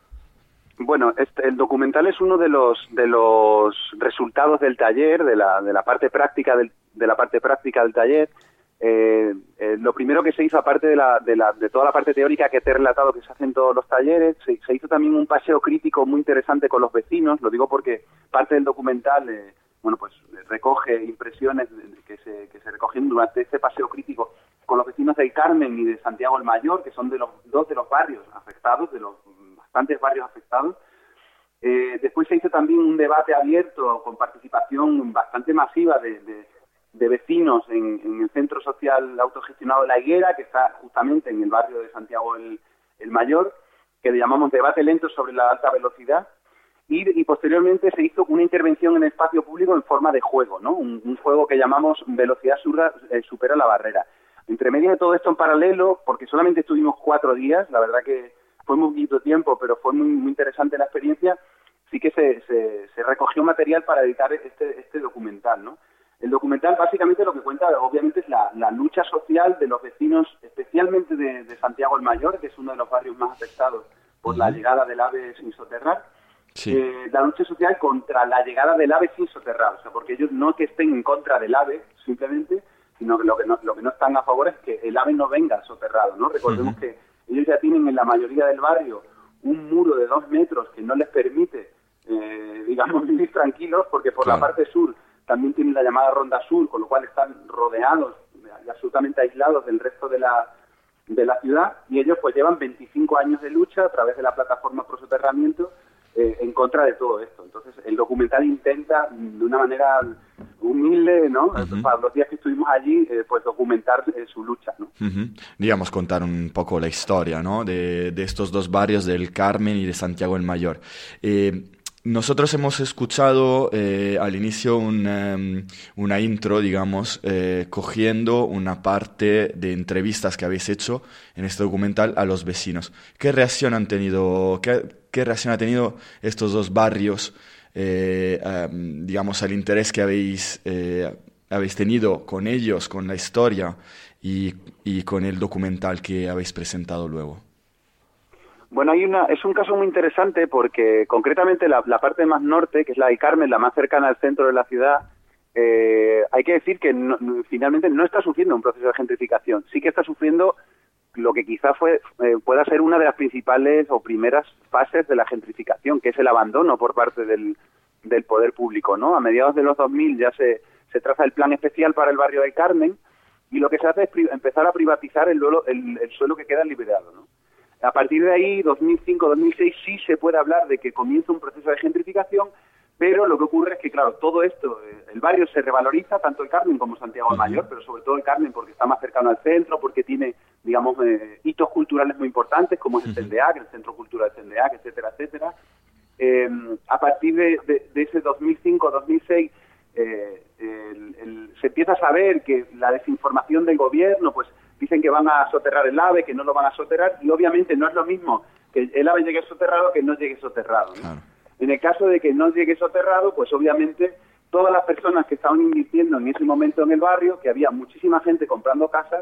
H: Bueno, este, el documental es uno de los de los resultados del taller, de la de la parte práctica del de la parte práctica del taller. Eh, eh, lo primero que se hizo, aparte de la, de la de toda la parte teórica que te he relatado que se hace en todos los talleres, se, se hizo también un paseo crítico muy interesante con los vecinos. Lo digo porque parte del documental eh, bueno, pues recoge impresiones que se que se recogieron durante este paseo crítico con los vecinos del Carmen y de Santiago el Mayor, que son de los dos de los barrios afectados, de los bastantes barrios afectados. Eh, después se hizo también un debate abierto con participación bastante masiva de, de, de vecinos en, en el Centro Social Autogestionado La Higuera, que está justamente en el barrio de Santiago el, el Mayor, que le llamamos debate lento sobre la alta velocidad. Y, y posteriormente se hizo una intervención en el espacio público en forma de juego, ¿no? Un, un juego que llamamos Velocidad Absurda eh, supera la barrera. Entre medio de todo esto en paralelo, porque solamente estuvimos cuatro días, la verdad que fue muy poquito tiempo, pero fue muy, muy interesante la experiencia, sí que se, se, se recogió material para editar este, este documental, ¿no? El documental básicamente lo que cuenta, obviamente, es la, la lucha social de los vecinos, especialmente de, de Santiago el Mayor, que es uno de los barrios más afectados por uh-huh. la llegada del AVE sin soterrar. Sí. Eh, la lucha social contra la llegada del AVE sin soterrar, o sea, porque ellos no que estén en contra del AVE, simplemente, sino que lo que no, lo que no están a favor es que el AVE no venga soterrado, ¿no? Recordemos uh-huh. que ellos ya tienen en la mayoría del barrio un muro de dos metros que no les permite, eh, digamos, vivir tranquilos, porque por claro. la parte sur también tienen la llamada Ronda Sur, con lo cual están rodeados y absolutamente aislados del resto de la de la ciudad, y ellos pues llevan veinticinco años de lucha a través de la plataforma Pro Soterramiento, eh, en contra de todo esto. Entonces, el documental intenta, de una manera humilde, ¿no? Uh-huh. Para los días que estuvimos allí, eh, pues documentar eh, su lucha, ¿no?
B: Uh-huh. Digamos, contar un poco la historia, ¿no? De, de estos dos barrios, del Carmen y de Santiago el Mayor. Eh, Nosotros hemos escuchado eh, al inicio un, um, una intro, digamos, eh, cogiendo una parte de entrevistas que habéis hecho en este documental a los vecinos. ¿Qué reacción han tenido, qué, qué reacción ha tenido estos dos barrios, eh, um, digamos, al interés que habéis, eh, habéis tenido con ellos, con la historia y, y con el documental que habéis presentado luego?
H: Bueno, hay una, es un caso muy interesante porque concretamente la, la parte más norte, que es la del Carmen, la más cercana al centro de la ciudad, eh, hay que decir que no, finalmente no está sufriendo un proceso de gentrificación. Sí que está sufriendo lo que quizá fue eh, pueda ser una de las principales o primeras fases de la gentrificación, que es el abandono por parte del, del poder público, ¿no? A mediados de los dos mil ya se, se traza el plan especial para el barrio del Carmen y lo que se hace es pri- empezar a privatizar el, duelo, el, el suelo que queda liberado, ¿no? A partir de ahí, dos mil cinco dos mil seis, sí se puede hablar de que comienza un proceso de gentrificación, pero lo que ocurre es que, claro, todo esto, el barrio se revaloriza, tanto el Carmen como Santiago el Mayor, pero sobre todo el Carmen porque está más cercano al centro, porque tiene, digamos, eh, hitos culturales muy importantes, como es el CENDEAC, el Centro Cultural CENDEAC, etcétera, etcétera. Eh, a partir de, de, de ese dos mil cinco dos mil seis, eh, el, el, se empieza a saber que la desinformación del gobierno, pues, dicen que van a soterrar el AVE, que no lo van a soterrar, y obviamente no es lo mismo que el AVE llegue soterrado que no llegue soterrado, ¿no? Claro. En el caso de que no llegue soterrado, pues obviamente todas las personas que estaban invirtiendo en ese momento en el barrio, que había muchísima gente comprando casas,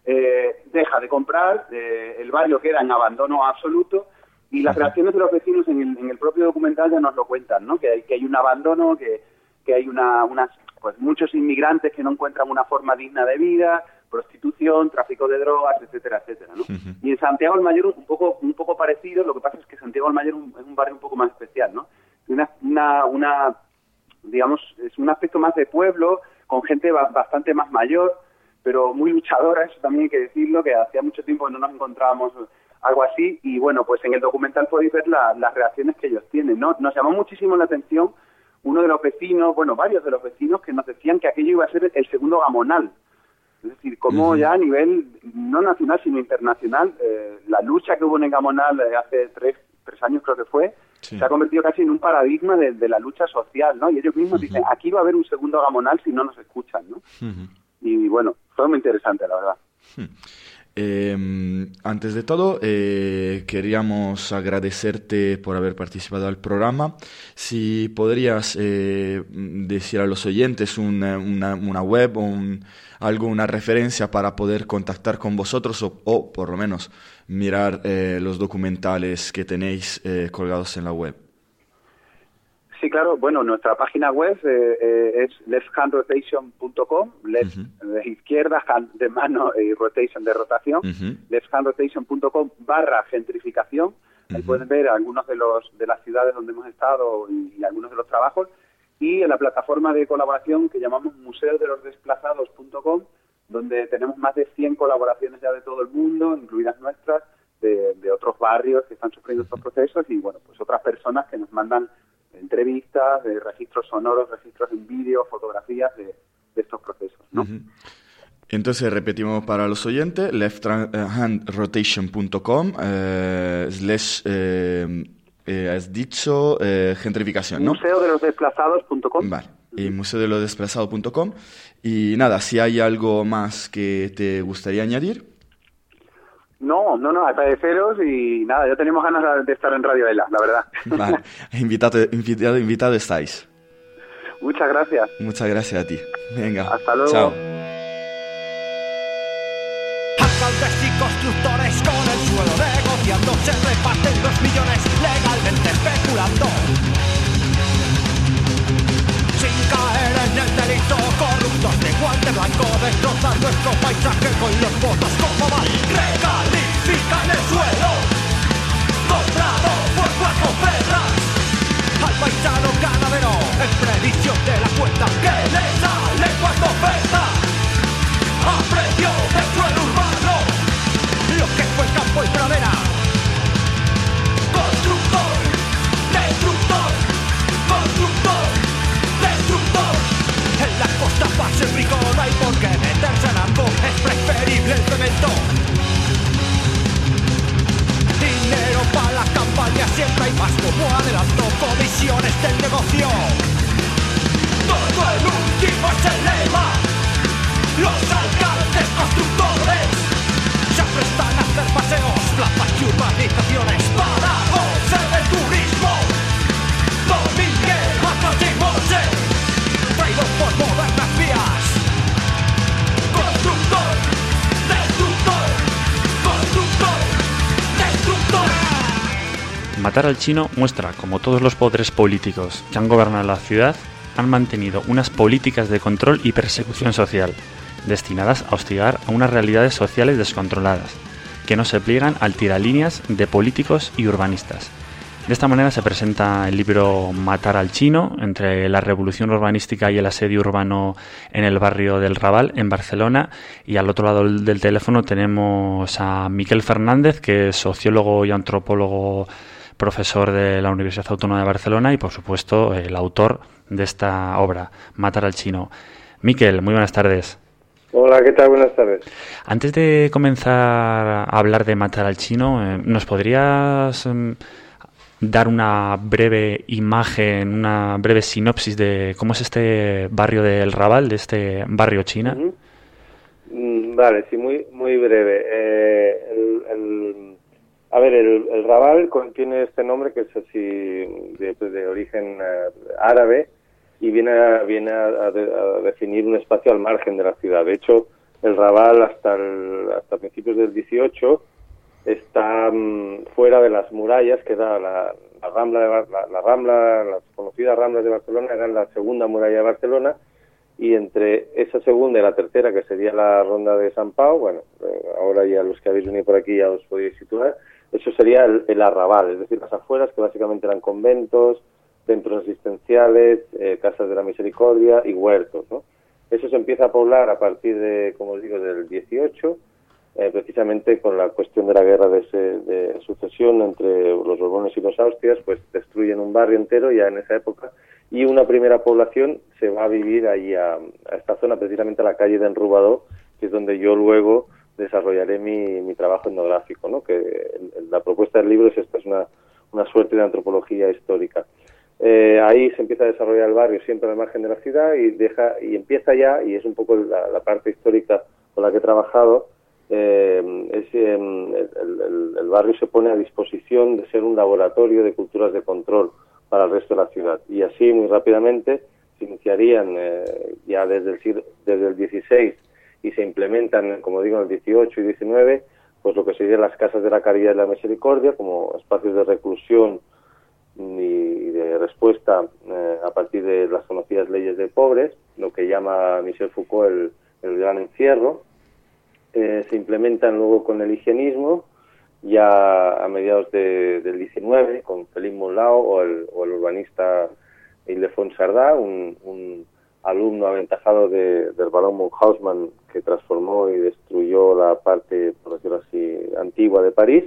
H: eh, deja de comprar, eh, el barrio queda en abandono absoluto, y las reacciones de los vecinos en el, en el propio documental ya nos lo cuentan, ¿no? Que hay, que hay un abandono, que, que hay una, unas, pues muchos inmigrantes que no encuentran una forma digna de vida, prostitución, tráfico de drogas, etcétera, etcétera, ¿no? Uh-huh. Y en Santiago el Mayor un poco un poco parecido, lo que pasa es que Santiago el Mayor es un barrio un poco más especial, ¿no? Una, una, una digamos, es un aspecto más de pueblo, con gente ba- bastante más mayor, pero muy luchadora, eso también hay que decirlo, que hacía mucho tiempo que no nos encontrábamos algo así, y bueno, pues en el documental podéis ver la, las reacciones que ellos tienen, ¿no? Nos llamó muchísimo la atención uno de los vecinos, bueno, varios de los vecinos que nos decían que aquello iba a ser el segundo Gamonal. Es decir, como uh-huh. ya a nivel no nacional sino internacional, eh, la lucha que hubo en el Gamonal eh, hace tres, tres años creo que fue, sí. se ha convertido casi en un paradigma de, de la lucha social, ¿no? Y ellos mismos uh-huh. dicen, aquí va a haber un segundo Gamonal si no nos escuchan, ¿no? Uh-huh. Y bueno, fue muy interesante, la verdad.
B: Uh-huh. Eh, antes de todo, eh, queríamos agradecerte por haber participado al programa. Si podrías eh, decir a los oyentes una, una, una web o un, algo, una referencia para poder contactar con vosotros o, o por lo menos mirar eh, los documentales que tenéis eh, colgados en la web.
H: Sí, claro. Bueno, nuestra página web eh, eh, es left hand rotation punto com, left uh-huh. de izquierda, hand de mano y rotation de rotación, uh-huh. left hand rotation punto com barra gentrificación. Ahí uh-huh. pueden ver algunos de los de las ciudades donde hemos estado y, y algunos de los trabajos. Y en la plataforma de colaboración que llamamos museo de los desplazados punto com, donde tenemos más de cien colaboraciones ya de todo el mundo, incluidas nuestras, de, de otros barrios que están sufriendo estos procesos y, bueno, pues otras personas que nos mandan entrevistas, de registros sonoros, registros en vídeo, fotografías de, de estos procesos, ¿no? Uh-huh.
B: Entonces repetimos para los oyentes, left hand rotation punto com eh, slash eh, eh, has dicho eh, gentrificación, ¿no?
H: museo de los desplazados punto com.
B: Vale, y museo de los desplazados punto com. Y nada, si hay algo más que te gustaría añadir.
H: No, no, no, agradeceros y nada, ya tenemos ganas de estar en Radio ELA, la verdad.
B: Vale, invitado, invitado, invitado estáis.
H: Muchas gracias.
B: Muchas gracias a ti. Venga,
H: hasta luego.
B: Chao.
I: Alcaldes y constructores con el suelo negociando, se reparten los millones legalmente especulando. Sin caer en el delito, corruptos de guante blanco destrozan nuestro paisaje con los votos como van. Recalifican el suelo, comprado por cuatro perras. Al paisano ganadero, en previsión de la cuenta que le sale cuando pesa. A precio de suelo urbano, lo que fue campo y pradera. Constructor, destructor. cemento. Dinero para la campaña, siempre hay más, como adelanto comisiones del negocio. Todo el último es el lema. Los alcaldes constructores se prestan a hacer paseos, plazas y urbanizaciones para goce del turismo. Domínguez, Macros y Monse, traídos por modernas vías. Constructor, destructor, constructor, destructor.
A: Matar al chino muestra cómo todos los poderes políticos que han gobernado la ciudad han mantenido unas políticas de control y persecución social, destinadas a hostigar a unas realidades sociales descontroladas, que no se pliegan al tiralíneas de políticos y urbanistas. De esta manera se presenta el libro Matar al chino, entre la revolución urbanística y el asedio urbano en el barrio del Raval, en Barcelona, y al otro lado del teléfono tenemos a Miquel Fernández, que es sociólogo y antropólogo, profesor de la Universidad Autónoma de Barcelona y, por supuesto, el autor de esta obra, Matar al chino. Miquel, muy buenas tardes.
J: Hola, ¿qué tal? Buenas tardes.
A: Antes de comenzar a hablar de Matar al chino, eh, ¿nos podrías eh, dar una breve imagen, una breve sinopsis de cómo es este barrio del Raval, de este barrio china?
J: Uh-huh. Mm, vale, sí, muy muy breve. Eh, el, el, a ver, el, el Raval contiene este nombre que es así de, de origen uh, árabe, y viene a, viene a, a, de, a definir un espacio al margen de la ciudad. De hecho, el Raval hasta el, hasta principios del dieciocho está um, fuera de las murallas, que era la, la Rambla, de, la, la Rambla, las conocidas Ramblas de Barcelona, eran la segunda muralla de Barcelona, y entre esa segunda y la tercera, que sería la Ronda de Sant Pau, bueno, eh, ahora ya los que habéis venido por aquí ya os podéis situar, eso sería el, el arrabal, es decir, las afueras, que básicamente eran conventos, centros asistenciales, eh, casas de la misericordia y huertos, ¿no? Eso se empieza a poblar a partir de, como os digo, del dieciocho, eh, precisamente con la cuestión de la guerra de, ese, de sucesión entre los Borbones y los Austrias, pues destruyen un barrio entero ya en esa época, y una primera población se va a vivir allí a, a esta zona, precisamente a la calle de Enrubador, que es donde yo luego desarrollaré mi, mi trabajo etnográfico, ¿no? Que el, la propuesta del libro es esta, es una, una suerte de antropología histórica. Eh, ahí se empieza a desarrollar el barrio siempre al margen de la ciudad y deja y empieza ya, y es un poco la, la parte histórica con la que he trabajado, eh, es, eh, el, el, el barrio se pone a disposición de ser un laboratorio de culturas de control para el resto de la ciudad, y así muy rápidamente se iniciarían eh, ya desde el, siglo, desde el dieciséis y se implementan, como digo, en el dieciocho y diecinueve, pues lo que serían las casas de la caridad y la misericordia como espacios de reclusión y de respuesta eh, a partir de las conocidas leyes de pobres, lo que llama Michel Foucault el, el gran encierro. Eh, se implementan luego con el higienismo, ya a mediados de, del diecinueve, con Félix Monlau o el, o el urbanista Ildefons Cerdà, un, un alumno aventajado de, del barón Munchausen, que transformó y destruyó la parte, por decirlo así, antigua de París.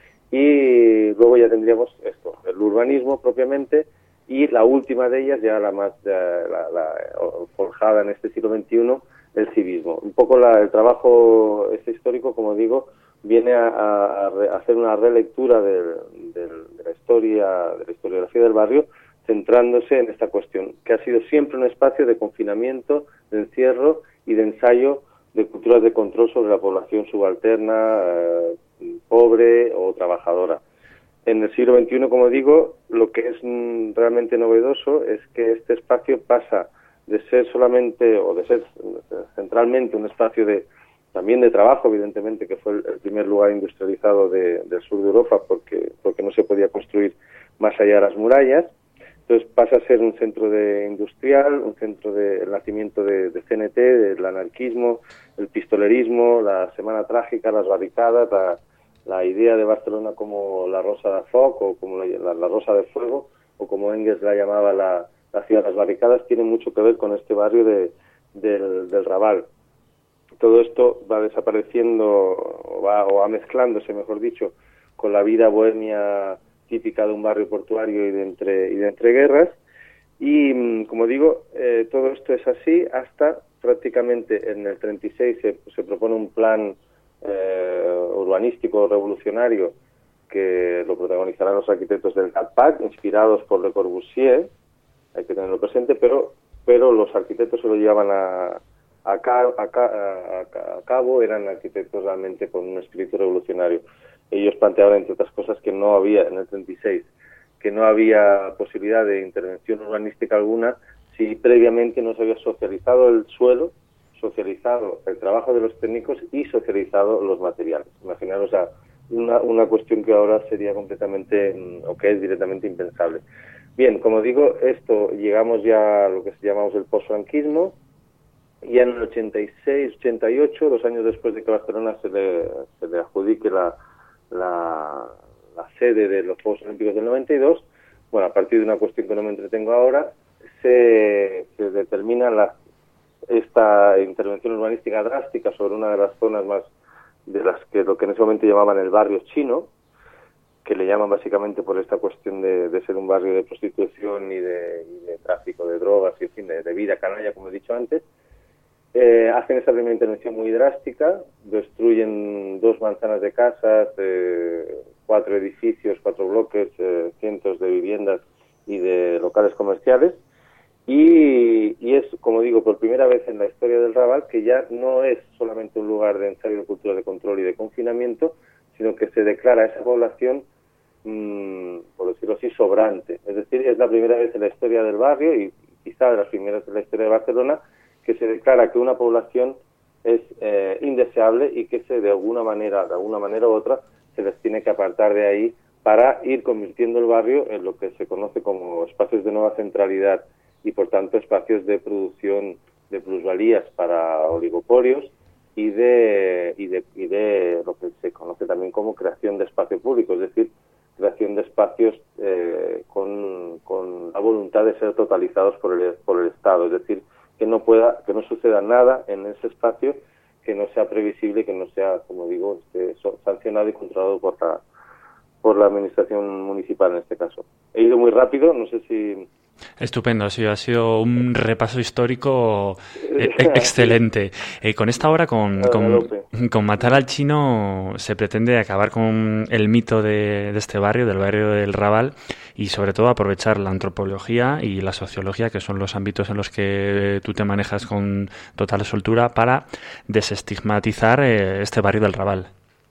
J: Y luego ya tendríamos esto, el urbanismo propiamente, y la última de ellas, ya la más la, la, la forjada en este siglo veintiuno, el civismo. Un poco la, el trabajo este histórico, como digo, viene a, a, a hacer una relectura de, de, de la historia, de la historiografía del barrio, centrándose en esta cuestión, que ha sido siempre un espacio de confinamiento, de encierro y de ensayo de culturas de control sobre la población subalterna, eh, pobre o trabajadora. En el siglo veintiuno, como digo, lo que es mm, realmente novedoso es que este espacio pasa de ser solamente, o de ser centralmente un espacio de también de trabajo, evidentemente, que fue el, el primer lugar industrializado de, del sur de Europa, porque, porque no se podía construir más allá de las murallas. Entonces pasa a ser un centro de industrial, un centro de el nacimiento de, de C N T, del anarquismo, el pistolerismo, la Semana Trágica, las barricadas, la, la idea de Barcelona como la Rosa de Foc, o como la, la Rosa de Fuego, o como Engels la llamaba la, la ciudad de las barricadas, tiene mucho que ver con este barrio de, del, del Raval. Todo esto va desapareciendo, o va, o va mezclándose, mejor dicho, con la vida bohemia típica de un barrio portuario y de entre y de entreguerras, y como digo, eh, todo esto es así hasta prácticamente en el treinta y seis se, se propone un plan eh, urbanístico revolucionario que lo protagonizarán los arquitectos del C A D P A C, inspirados por Le Corbusier, hay que tenerlo presente, pero pero los arquitectos se lo llevaban a, a, ca, a, ca, a, a cabo, eran arquitectos realmente con un espíritu revolucionario. Ellos planteaban, entre otras cosas, que no había, en el treinta y seis, que no había posibilidad de intervención urbanística alguna si previamente no se había socializado el suelo, socializado el trabajo de los técnicos y socializado los materiales. Imaginaros a una, una cuestión que ahora sería completamente, o que es directamente impensable. Bien, como digo, esto llegamos ya a lo que llamamos el posfranquismo, y en el ochenta y seis, ochenta y ocho, dos años después de que Barcelona se le, se le adjudique la, la, la sede de los Juegos Olímpicos del noventa y dos, bueno, a partir de una cuestión que no me entretengo ahora, se, se determina la, esta intervención urbanística drástica sobre una de las zonas más de las que lo que en ese momento llamaban el barrio chino, que le llaman básicamente por esta cuestión de, de ser un barrio de prostitución y de, y de tráfico de drogas y en fin, de, de vida canalla, como he dicho antes. Eh, hacen esa primera intervención muy drástica, destruyen dos manzanas de casas, eh, cuatro edificios, cuatro bloques, eh, cientos de viviendas y de locales comerciales, y, y es, como digo, por primera vez en la historia del Raval, que ya no es solamente un lugar de ensayo de cultura de control y de confinamiento, sino que se declara a esa población, mmm, por decirlo así, sobrante. Es decir, es la primera vez en la historia del barrio, y quizá de las primeras en la historia de Barcelona, que se declara que una población es eh, indeseable y que se de alguna manera, de alguna manera u otra, se les tiene que apartar de ahí para ir convirtiendo el barrio en lo que se conoce como espacios de nueva centralidad y, por tanto, espacios de producción de plusvalías para oligopolios y de, y de, y de lo que se conoce también como creación de espacio público, es decir, creación de espacios eh, con, con la voluntad de ser totalizados por el, por el Estado, es decir, que no pueda, que no suceda nada en ese espacio que no sea previsible, que no sea, como digo, este, sancionado y controlado por la, por la administración municipal en este caso. He ido muy rápido, no sé si...
A: Estupendo, sí, ha sido un repaso histórico eh, excelente. Eh, con esta obra, con, con, con Matar al Chino, se pretende acabar con el mito de, de este barrio, del barrio del Raval, y sobre todo aprovechar la antropología y la sociología, que son los ámbitos en los que tú te manejas con total soltura, para desestigmatizar eh, este barrio del Raval.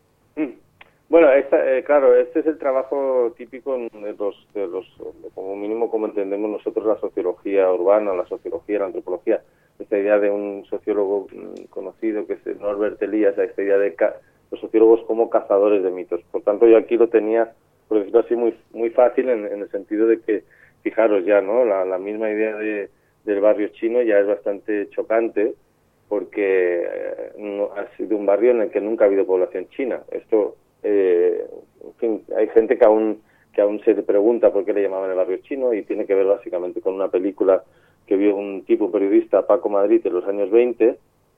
J: Bueno, esta, eh, claro, este es el trabajo típico de los, de los, como mínimo como entendemos nosotros la sociología urbana, la sociología, la antropología. Esta idea de un sociólogo conocido que es Norbert Elias, esta idea de ca los sociólogos como cazadores de mitos. Por tanto, yo aquí lo tenía, por decirlo así, muy muy fácil en, en el sentido de que, fijaros ya, ¿no? La, la misma idea de, del barrio chino ya es bastante chocante, porque eh, no, ha sido un barrio en el que nunca ha habido población china. Esto... Eh, en fin, hay gente que aún que aún se pregunta por qué le llamaban el barrio chino, y tiene que ver básicamente con una película que vio un tipo periodista, Paco Madrid, en los años veinte,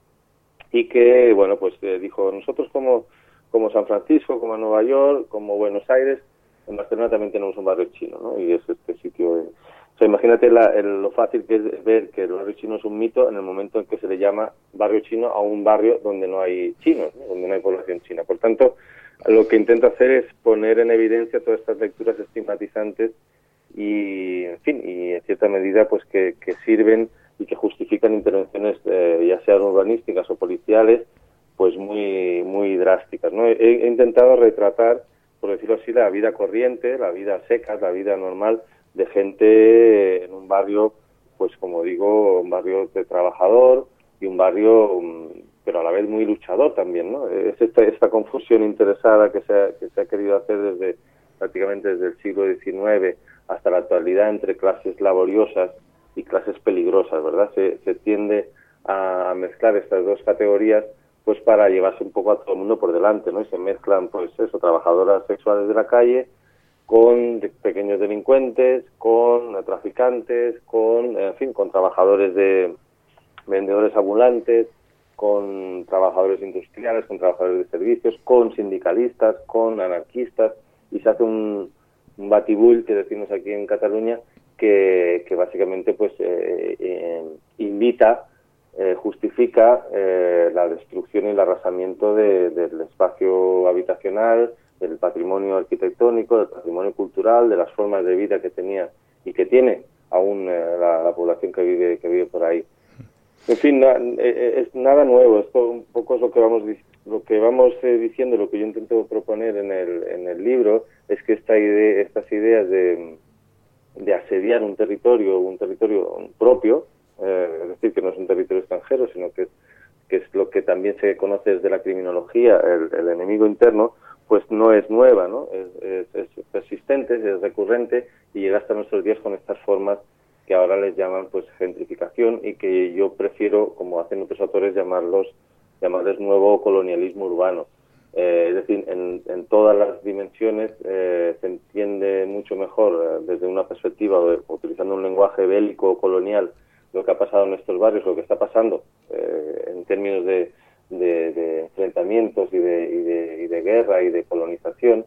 J: y que, bueno, pues eh, dijo, nosotros como, como San Francisco, como Nueva York, como Buenos Aires, en Barcelona también tenemos un barrio chino, ¿no? Y es este sitio... Eh, o sea, imagínate la, el, lo fácil que es ver que el barrio chino es un mito en el momento en que se le llama barrio chino a un barrio donde no hay chinos, ¿no? Donde no hay población china. Por tanto, lo que intento hacer es poner en evidencia todas estas lecturas estigmatizantes y, en fin, y en cierta medida, pues que, que sirven y que justifican intervenciones, eh, ya sean urbanísticas o policiales, pues muy muy drásticas, ¿no? He, he intentado retratar, por decirlo así, la vida corriente, la vida seca, la vida normal de gente en un barrio, pues como digo, un barrio de trabajador y un barrio... Um, pero a la vez muy luchador también, ¿no? Es esta, esta confusión interesada que se, ha, que se ha querido hacer desde prácticamente desde el siglo diecinueve hasta la actualidad entre clases laboriosas y clases peligrosas, ¿verdad? Se, se tiende a mezclar estas dos categorías pues para llevarse un poco a todo el mundo por delante, ¿no? Y se mezclan, pues eso, trabajadoras sexuales de la calle con de pequeños delincuentes, con traficantes, con, en fin, con trabajadores de vendedores ambulantes, con trabajadores industriales, con trabajadores de servicios, con sindicalistas, con anarquistas, y se hace un, un batibull, que decimos aquí en Cataluña, que, que básicamente pues eh, eh, invita eh, justifica eh, la destrucción y el arrasamiento de, del espacio habitacional, del patrimonio arquitectónico, del patrimonio cultural, de las formas de vida que tenía y que tiene aún eh, la, la población que vive que vive por ahí. En fin, na, eh, es nada nuevo. Esto un poco es lo que vamos lo que vamos eh, diciendo, lo que yo intento proponer en el en el libro es que esta idea, estas ideas de de asediar un territorio, un territorio propio, eh, es decir, que no es un territorio extranjero, sino que es, que es lo que también se conoce desde la criminología, el, el enemigo interno, pues no es nueva, ¿no? Es, es, es persistente, es recurrente y llega hasta nuestros días con estas formas que ahora les llaman pues gentrificación y que yo prefiero, como hacen otros autores, llamarlos llamarles nuevo colonialismo urbano. Eh, es decir, en, en todas las dimensiones eh, se entiende mucho mejor eh, desde una perspectiva, de, utilizando un lenguaje bélico colonial, lo que ha pasado en estos barrios, lo que está pasando eh, en términos de, de, de enfrentamientos y de, y, de, y de guerra y de colonización,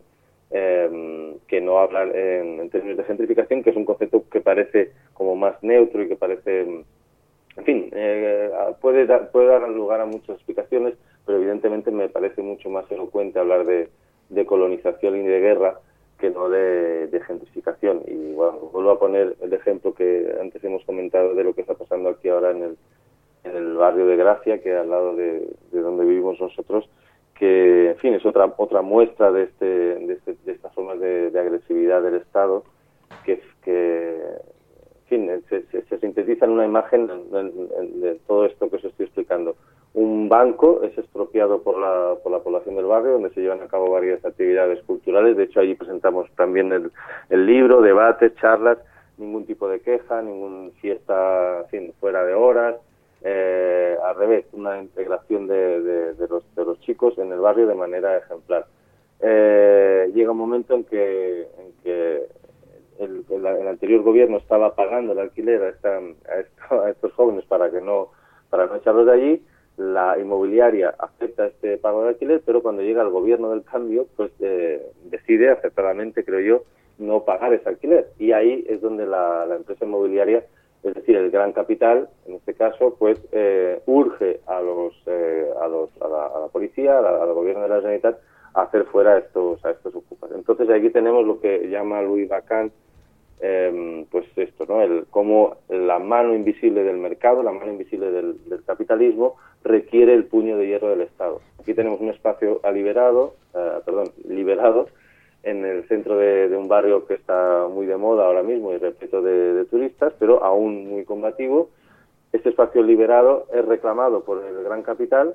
J: eh, que no hablar en, en términos de gentrificación, que es un concepto que parece como más neutro y que parece, en fin, eh, puede, dar, puede dar lugar a muchas explicaciones, pero evidentemente me parece mucho más elocuente hablar de, de colonización y de guerra que no de, de gentrificación. Y bueno, vuelvo a poner el ejemplo que antes hemos comentado de lo que está pasando aquí ahora en el, en el barrio de Gracia, que es al lado de, de donde vivimos nosotros, que, en fin, es otra otra muestra de este de, este, de estas formas de, de agresividad del Estado, que, que en fin, se, se, se sintetiza en una imagen en, en, en, de todo esto que os estoy explicando. Un banco es expropiado por la, por la población del barrio, donde se llevan a cabo varias actividades culturales. De hecho, allí presentamos también el, el libro, debates, charlas, ningún tipo de queja, ninguna fiesta, en fin, fuera de horas. Eh, al revés, una integración de, de, de, los, de los chicos en el barrio de manera ejemplar. Eh, llega un momento en que, en que el, el, el anterior gobierno estaba pagando el alquiler a, esta, a, esto, a estos jóvenes para que no para no echarlos de allí. La inmobiliaria acepta este pago de alquiler, pero cuando llega el gobierno del cambio, pues eh, decide acertadamente, creo yo, no pagar ese alquiler. Y ahí es donde la, la empresa inmobiliaria, es decir, el gran capital, en este caso, pues eh, urge a los, eh, a los a, la, a la policía, a la, al gobierno de la Generalitat, a hacer fuera a estos a estos ocupas. Entonces aquí tenemos lo que llama Louis Bacán, eh, pues esto, ¿no? El cómo la mano invisible del mercado, la mano invisible del, del capitalismo requiere el puño de hierro del Estado. Aquí tenemos un espacio liberado, eh, perdón, liberado en el centro de, de un barrio que está muy de moda ahora mismo y repleto de, de turistas, pero aún muy combativo. Este espacio liberado es reclamado por el gran capital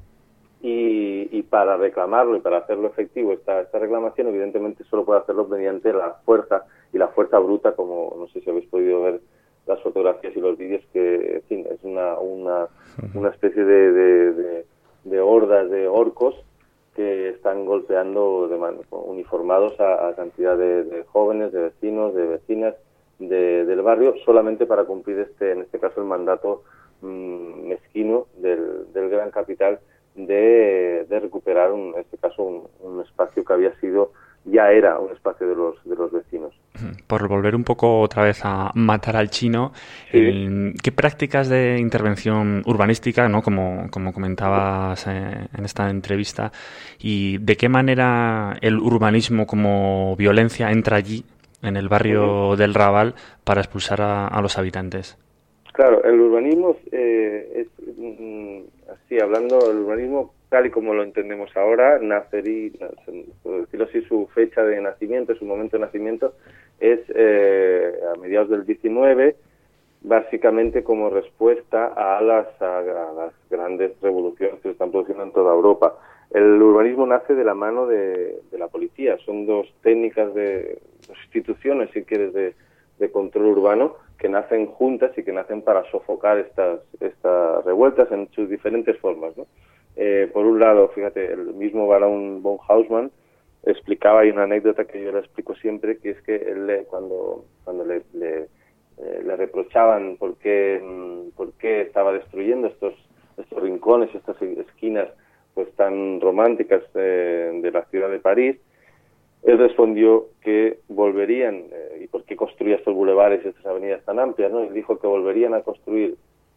J: y, y para reclamarlo y para hacerlo efectivo esta, esta reclamación, evidentemente solo puede hacerlo mediante la fuerza y la fuerza bruta, como no sé si habéis podido ver las fotografías y los vídeos, que en fin, es una una, una especie de, de, de, de hordas de orcos que están golpeando de man, uniformados a, a cantidad de, de jóvenes, de vecinos, de vecinas de, del barrio, solamente para cumplir este, en este caso, el mandato mmm, mezquino del, del gran capital de, de recuperar, un, en este caso, un, un espacio que había sido, ya era un espacio de los de los vecinos.
A: Por volver un poco otra vez a matar al chino, sí. el, ¿qué prácticas de intervención urbanística, ¿no? como, como comentabas eh, en esta entrevista, y de qué manera el urbanismo como violencia entra allí, en el barrio sí. del Raval, para expulsar a, a los habitantes?
J: Claro, el urbanismo eh, es, mm, así hablando, el urbanismo tal y como lo entendemos ahora, nacería, por decirlo así, su fecha de nacimiento, su momento de nacimiento, es eh, a mediados del diecinueve, básicamente como respuesta a las, a, a las grandes revoluciones que se están produciendo en toda Europa. El urbanismo nace de la mano de, de la policía, son dos técnicas de dos instituciones, si quieres, de, de control urbano, que nacen juntas y que nacen para sofocar estas, estas revueltas en sus diferentes formas, ¿no? Eh, por un lado, fíjate, el mismo Baron von Haussmann explicaba, hay una anécdota que yo le explico siempre, que es que él le, cuando cuando le, le, eh, le reprochaban por qué, por qué estaba destruyendo estos estos rincones, estas esquinas pues tan románticas eh, de la ciudad de París, él respondió que volverían, eh, y por qué construía estos bulevares y estas avenidas tan amplias, ¿no? Él dijo que volverían a construir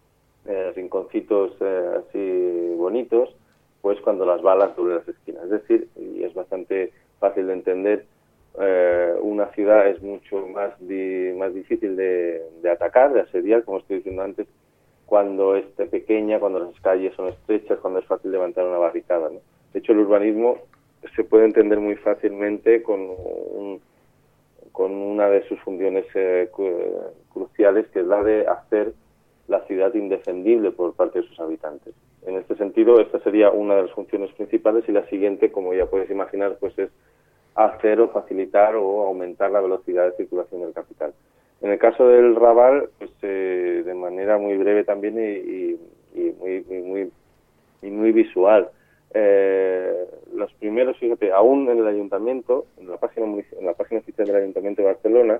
J: eh, rinconcitos eh, así bonitos, pues cuando las balas doblen las esquinas. Es decir, y es bastante fácil de entender, eh, una ciudad es mucho más di, más difícil de, de atacar, de asediar, como estoy diciendo antes, cuando es pequeña, cuando las calles son estrechas, cuando es fácil levantar una barricada, ¿no? De hecho, el urbanismo se puede entender muy fácilmente con, un, con una de sus funciones eh, cruciales, que es la de hacer la ciudad indefendible por parte de sus habitantes. En este sentido, esta sería una de las funciones principales, y la siguiente, como ya puedes imaginar, pues es hacer o facilitar o aumentar la velocidad de circulación del capital. En el caso del Raval, pues eh, de manera muy breve también y, y, y, muy, y, muy, y muy visual. Eh, los primeros, fíjate, aún en el ayuntamiento, en la página en la página oficial del Ayuntamiento de Barcelona,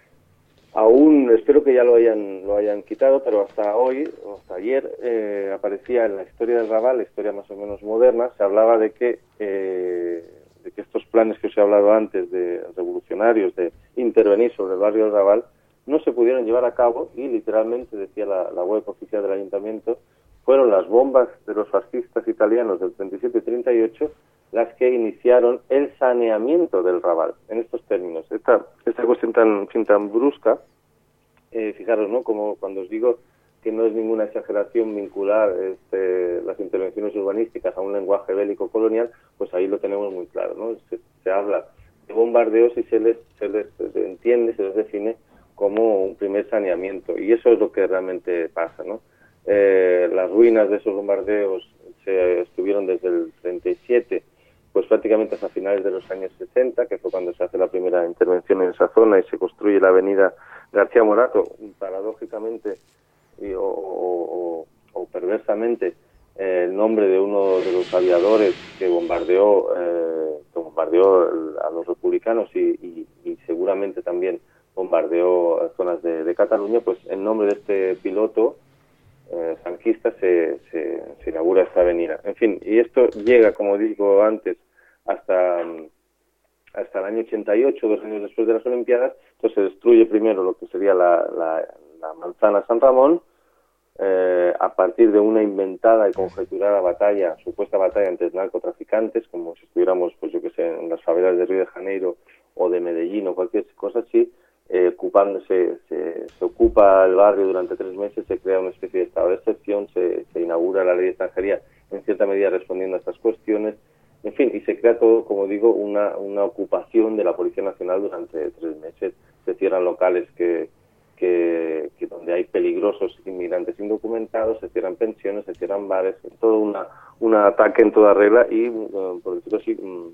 J: aún, espero que ya lo hayan lo hayan quitado, pero hasta hoy, o hasta ayer, eh, aparecía en la historia del Raval, la historia más o menos moderna, se hablaba de que eh, de que estos planes que os he hablado antes, de revolucionarios, de intervenir sobre el barrio del Raval, no se pudieron llevar a cabo, y literalmente, decía la, la web oficial del Ayuntamiento, fueron las bombas de los fascistas italianos del treinta y siete y treinta y ocho las que iniciaron el saneamiento del Raval, en estos términos. Esta, esta cuestión tan, tan brusca, eh, fijaros, ¿no?, como cuando os digo que no es ninguna exageración vincular este, las intervenciones urbanísticas a un lenguaje bélico colonial, pues ahí lo tenemos muy claro, ¿no? Se, se habla de bombardeos y se les, se les se entiende, se les define como un primer saneamiento, y eso es lo que realmente pasa, ¿no? Eh, las ruinas de esos bombardeos se estuvieron desde el treinta y siete, pues prácticamente hasta finales de los años sesenta, que fue cuando se hace la primera intervención en esa zona y se construye la avenida García Morato. Paradójicamente y, o, o, o perversamente, eh, el nombre de uno de los aviadores que bombardeó, eh, que bombardeó a los republicanos y, y, y seguramente también bombardeó zonas de, de Cataluña, pues el nombre de este piloto eh, franquista se, se, se inaugura esta avenida. En fin, y esto llega, como digo antes, hasta, hasta el año ochenta y ocho, dos años después de las Olimpiadas. Entonces se destruye primero lo que sería la, la, la manzana San Ramón, eh, a partir de una inventada y conjeturada batalla, supuesta batalla entre narcotraficantes, como si estuviéramos, pues yo que sé, en las favelas de Río de Janeiro o de Medellín o cualquier cosa así. Eh, ocupándose, se, se ocupa el barrio durante tres meses, se crea una especie de estado de excepción, se, se inaugura la ley de extranjería, en cierta medida respondiendo a estas cuestiones, en fin, y se crea todo, como digo, una, una ocupación de la Policía Nacional durante tres meses. Se cierran locales que, que, que donde hay peligrosos inmigrantes indocumentados, se cierran pensiones, se cierran bares, todo una, un ataque en toda regla y, uh, por decirlo así, um,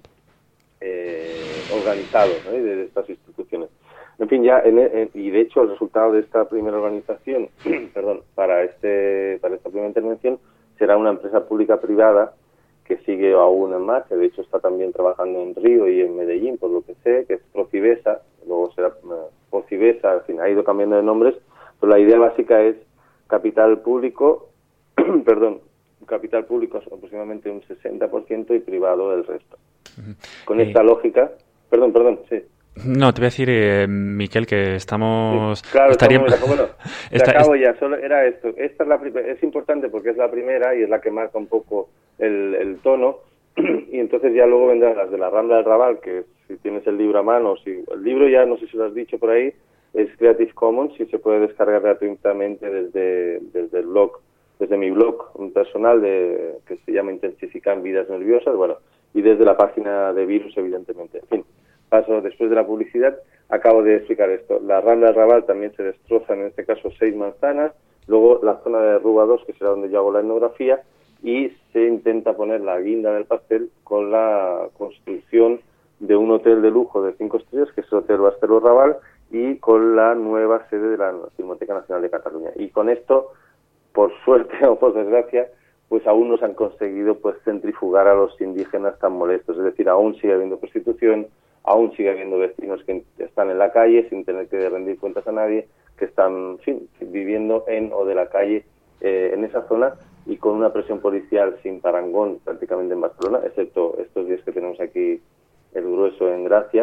J: eh, organizado, ¿no?, de, de estas instituciones. En fin, ya en, en, y de hecho el resultado de esta primera organización, perdón, para este para esta primera intervención será una empresa pública privada que sigue aún en marcha. De hecho está también trabajando en Río y en Medellín, por lo que sé, que es Procivesa, luego será uh, Procivesa, en fin, ha ido cambiando de nombres, pero la idea básica es capital público, perdón, capital público aproximadamente un sesenta por ciento y privado el resto. Con esta eh... lógica, perdón, perdón, sí.
A: No, te voy a decir, eh, Miquel, que estamos...
J: Sí, claro,
A: estaríamos...
J: estamos, bueno,
A: Esta,
J: acabo ya, solo era esto. Esta es la es importante porque es la primera y es la que marca un poco el, el tono, y entonces ya luego vendrán las de la Rambla del Raval, que si tienes el libro a mano, si el libro ya, no sé si lo has dicho por ahí, es Creative Commons y se puede descargar gratuitamente desde, desde el blog, desde mi blog personal de, que se llama Intensificar Vidas Nerviosas, bueno, y desde la página de Virus, evidentemente. En fin. Paso después de la publicidad, acabo de explicar esto. La Rambla del Raval también se destrozan, en este caso, seis manzanas. Luego la zona de Rúa dos, que será donde yo hago la etnografía, y se intenta poner la guinda del pastel con la construcción de un hotel de lujo de cinco estrellas, que es el Hotel Barceló Raval, y con la nueva sede de la Filmoteca Nacional de Cataluña. Y con esto, por suerte o por desgracia, pues aún no se han conseguido pues centrifugar a los indígenas tan molestos. Es decir, aún sigue habiendo prostitución, aún sigue habiendo vecinos que están en la calle sin tener que rendir cuentas a nadie, que están, en fin, viviendo en o de la calle eh, en esa zona y con una presión policial sin parangón prácticamente en Barcelona, excepto estos días que tenemos aquí el grueso en Gracia,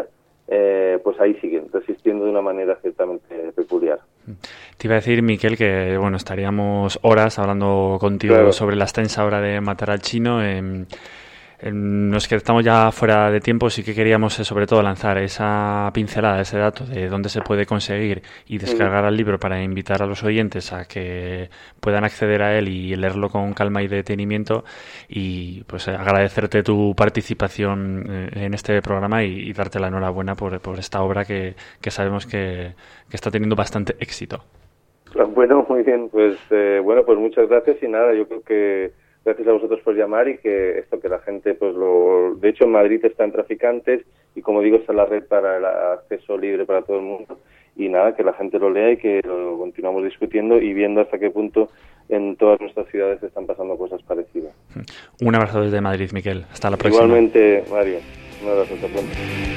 J: eh, pues ahí siguen, resistiendo de una manera ciertamente peculiar.
A: Te iba a decir, Miquel, que bueno, estaríamos horas hablando contigo
J: claro.
A: sobre la extensa obra de Matar al Chino. Eh, Nos que estamos ya fuera de tiempo, sí que queríamos eh, sobre todo lanzar esa pincelada, ese dato de dónde se puede conseguir y descargar el libro para invitar a los oyentes a que puedan acceder a él y leerlo con calma y detenimiento, y pues eh, agradecerte tu participación eh, en este programa y, y darte la enhorabuena por, por esta obra que, que sabemos que, que está teniendo bastante éxito.
J: Bueno, muy bien, pues eh, bueno, pues muchas gracias y nada, yo creo que gracias a vosotros por llamar y que esto que la gente, pues lo... De hecho, en Madrid está en Traficantes y, como digo, está la red para el acceso libre para todo el mundo. Y nada, que la gente lo lea y que lo continuamos discutiendo y viendo hasta qué punto en todas nuestras ciudades están pasando cosas parecidas.
A: Un abrazo desde Madrid, Miquel. Hasta la próxima.
J: Igualmente, Mario. Un abrazo. Hasta pronto.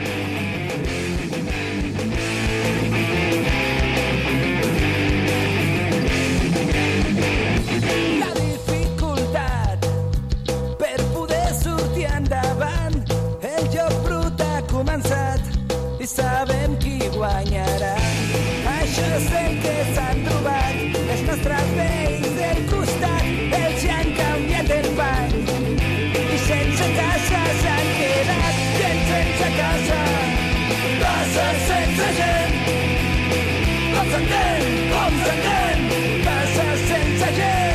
K: I sabem qui guanyarà. Això és el que s'han trobat els nostres veïns del costat. Ells ja han canviat el bany i sense casa s'han quedat. Gent sense casa, cases sense gent. Com s'entén, com s'entén, cases sense gent.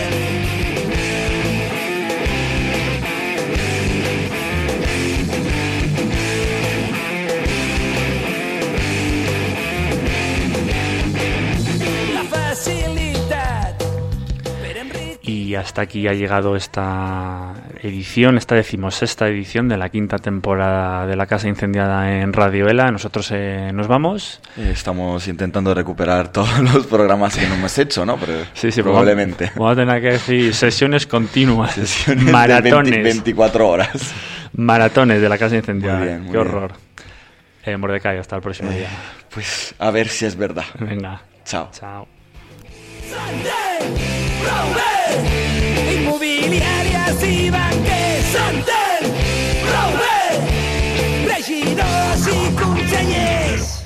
A: Y hasta aquí ha llegado esta edición, esta decimosexta edición de la quinta temporada de La Casa Incendiada en Radio Ela. Nosotros eh, nos vamos.
B: Estamos intentando recuperar todos los programas que no hemos hecho, ¿no? Pero
A: sí, sí,
B: probablemente.
A: Vamos, vamos a tener que decir sesiones continuas,
B: sesiones
A: maratones.
B: De veinte, veinticuatro horas.
A: Maratones de La Casa Incendiada.
B: Muy bien, muy
A: Qué
B: bien.
A: horror. Eh, Mordecai, hasta el próximo
B: eh,
A: día.
B: Pues a ver si es verdad.
A: Venga.
B: Chao.
A: Chao.
K: Immobiliàries i banquers s'entén prou bé, regidors i consellers.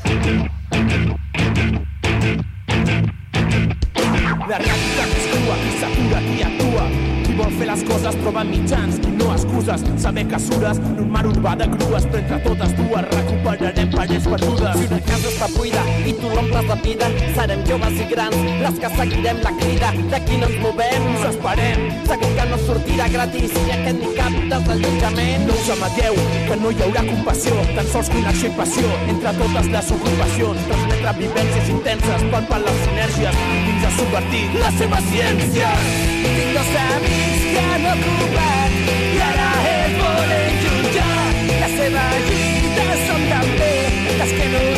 K: La realitat és crua, qui s'atura, qui actua, qui vol fer les coses troba mitjans i no excuses. Saber que sures en un mar urbà de grues, però entre totes dues recuperarem parets perdudes. Si una casa està buida i tu l'omples de vida, serem joves i grans les que seguirem la crida. D'aquí no ens movem, us esperem. Segur que no sortirà gratis i aquest ni cap desallotjament. No us amagueu, que no hi haurà compassió, tan sols connexió i passió entre totes les ocupacions. Transmetre vivències intenses, palpar les sinergies fins a subvertir la seva ciència. Tinc dos amics que han ocupat i ara ells volen jutjar. La seva lluita són també les que no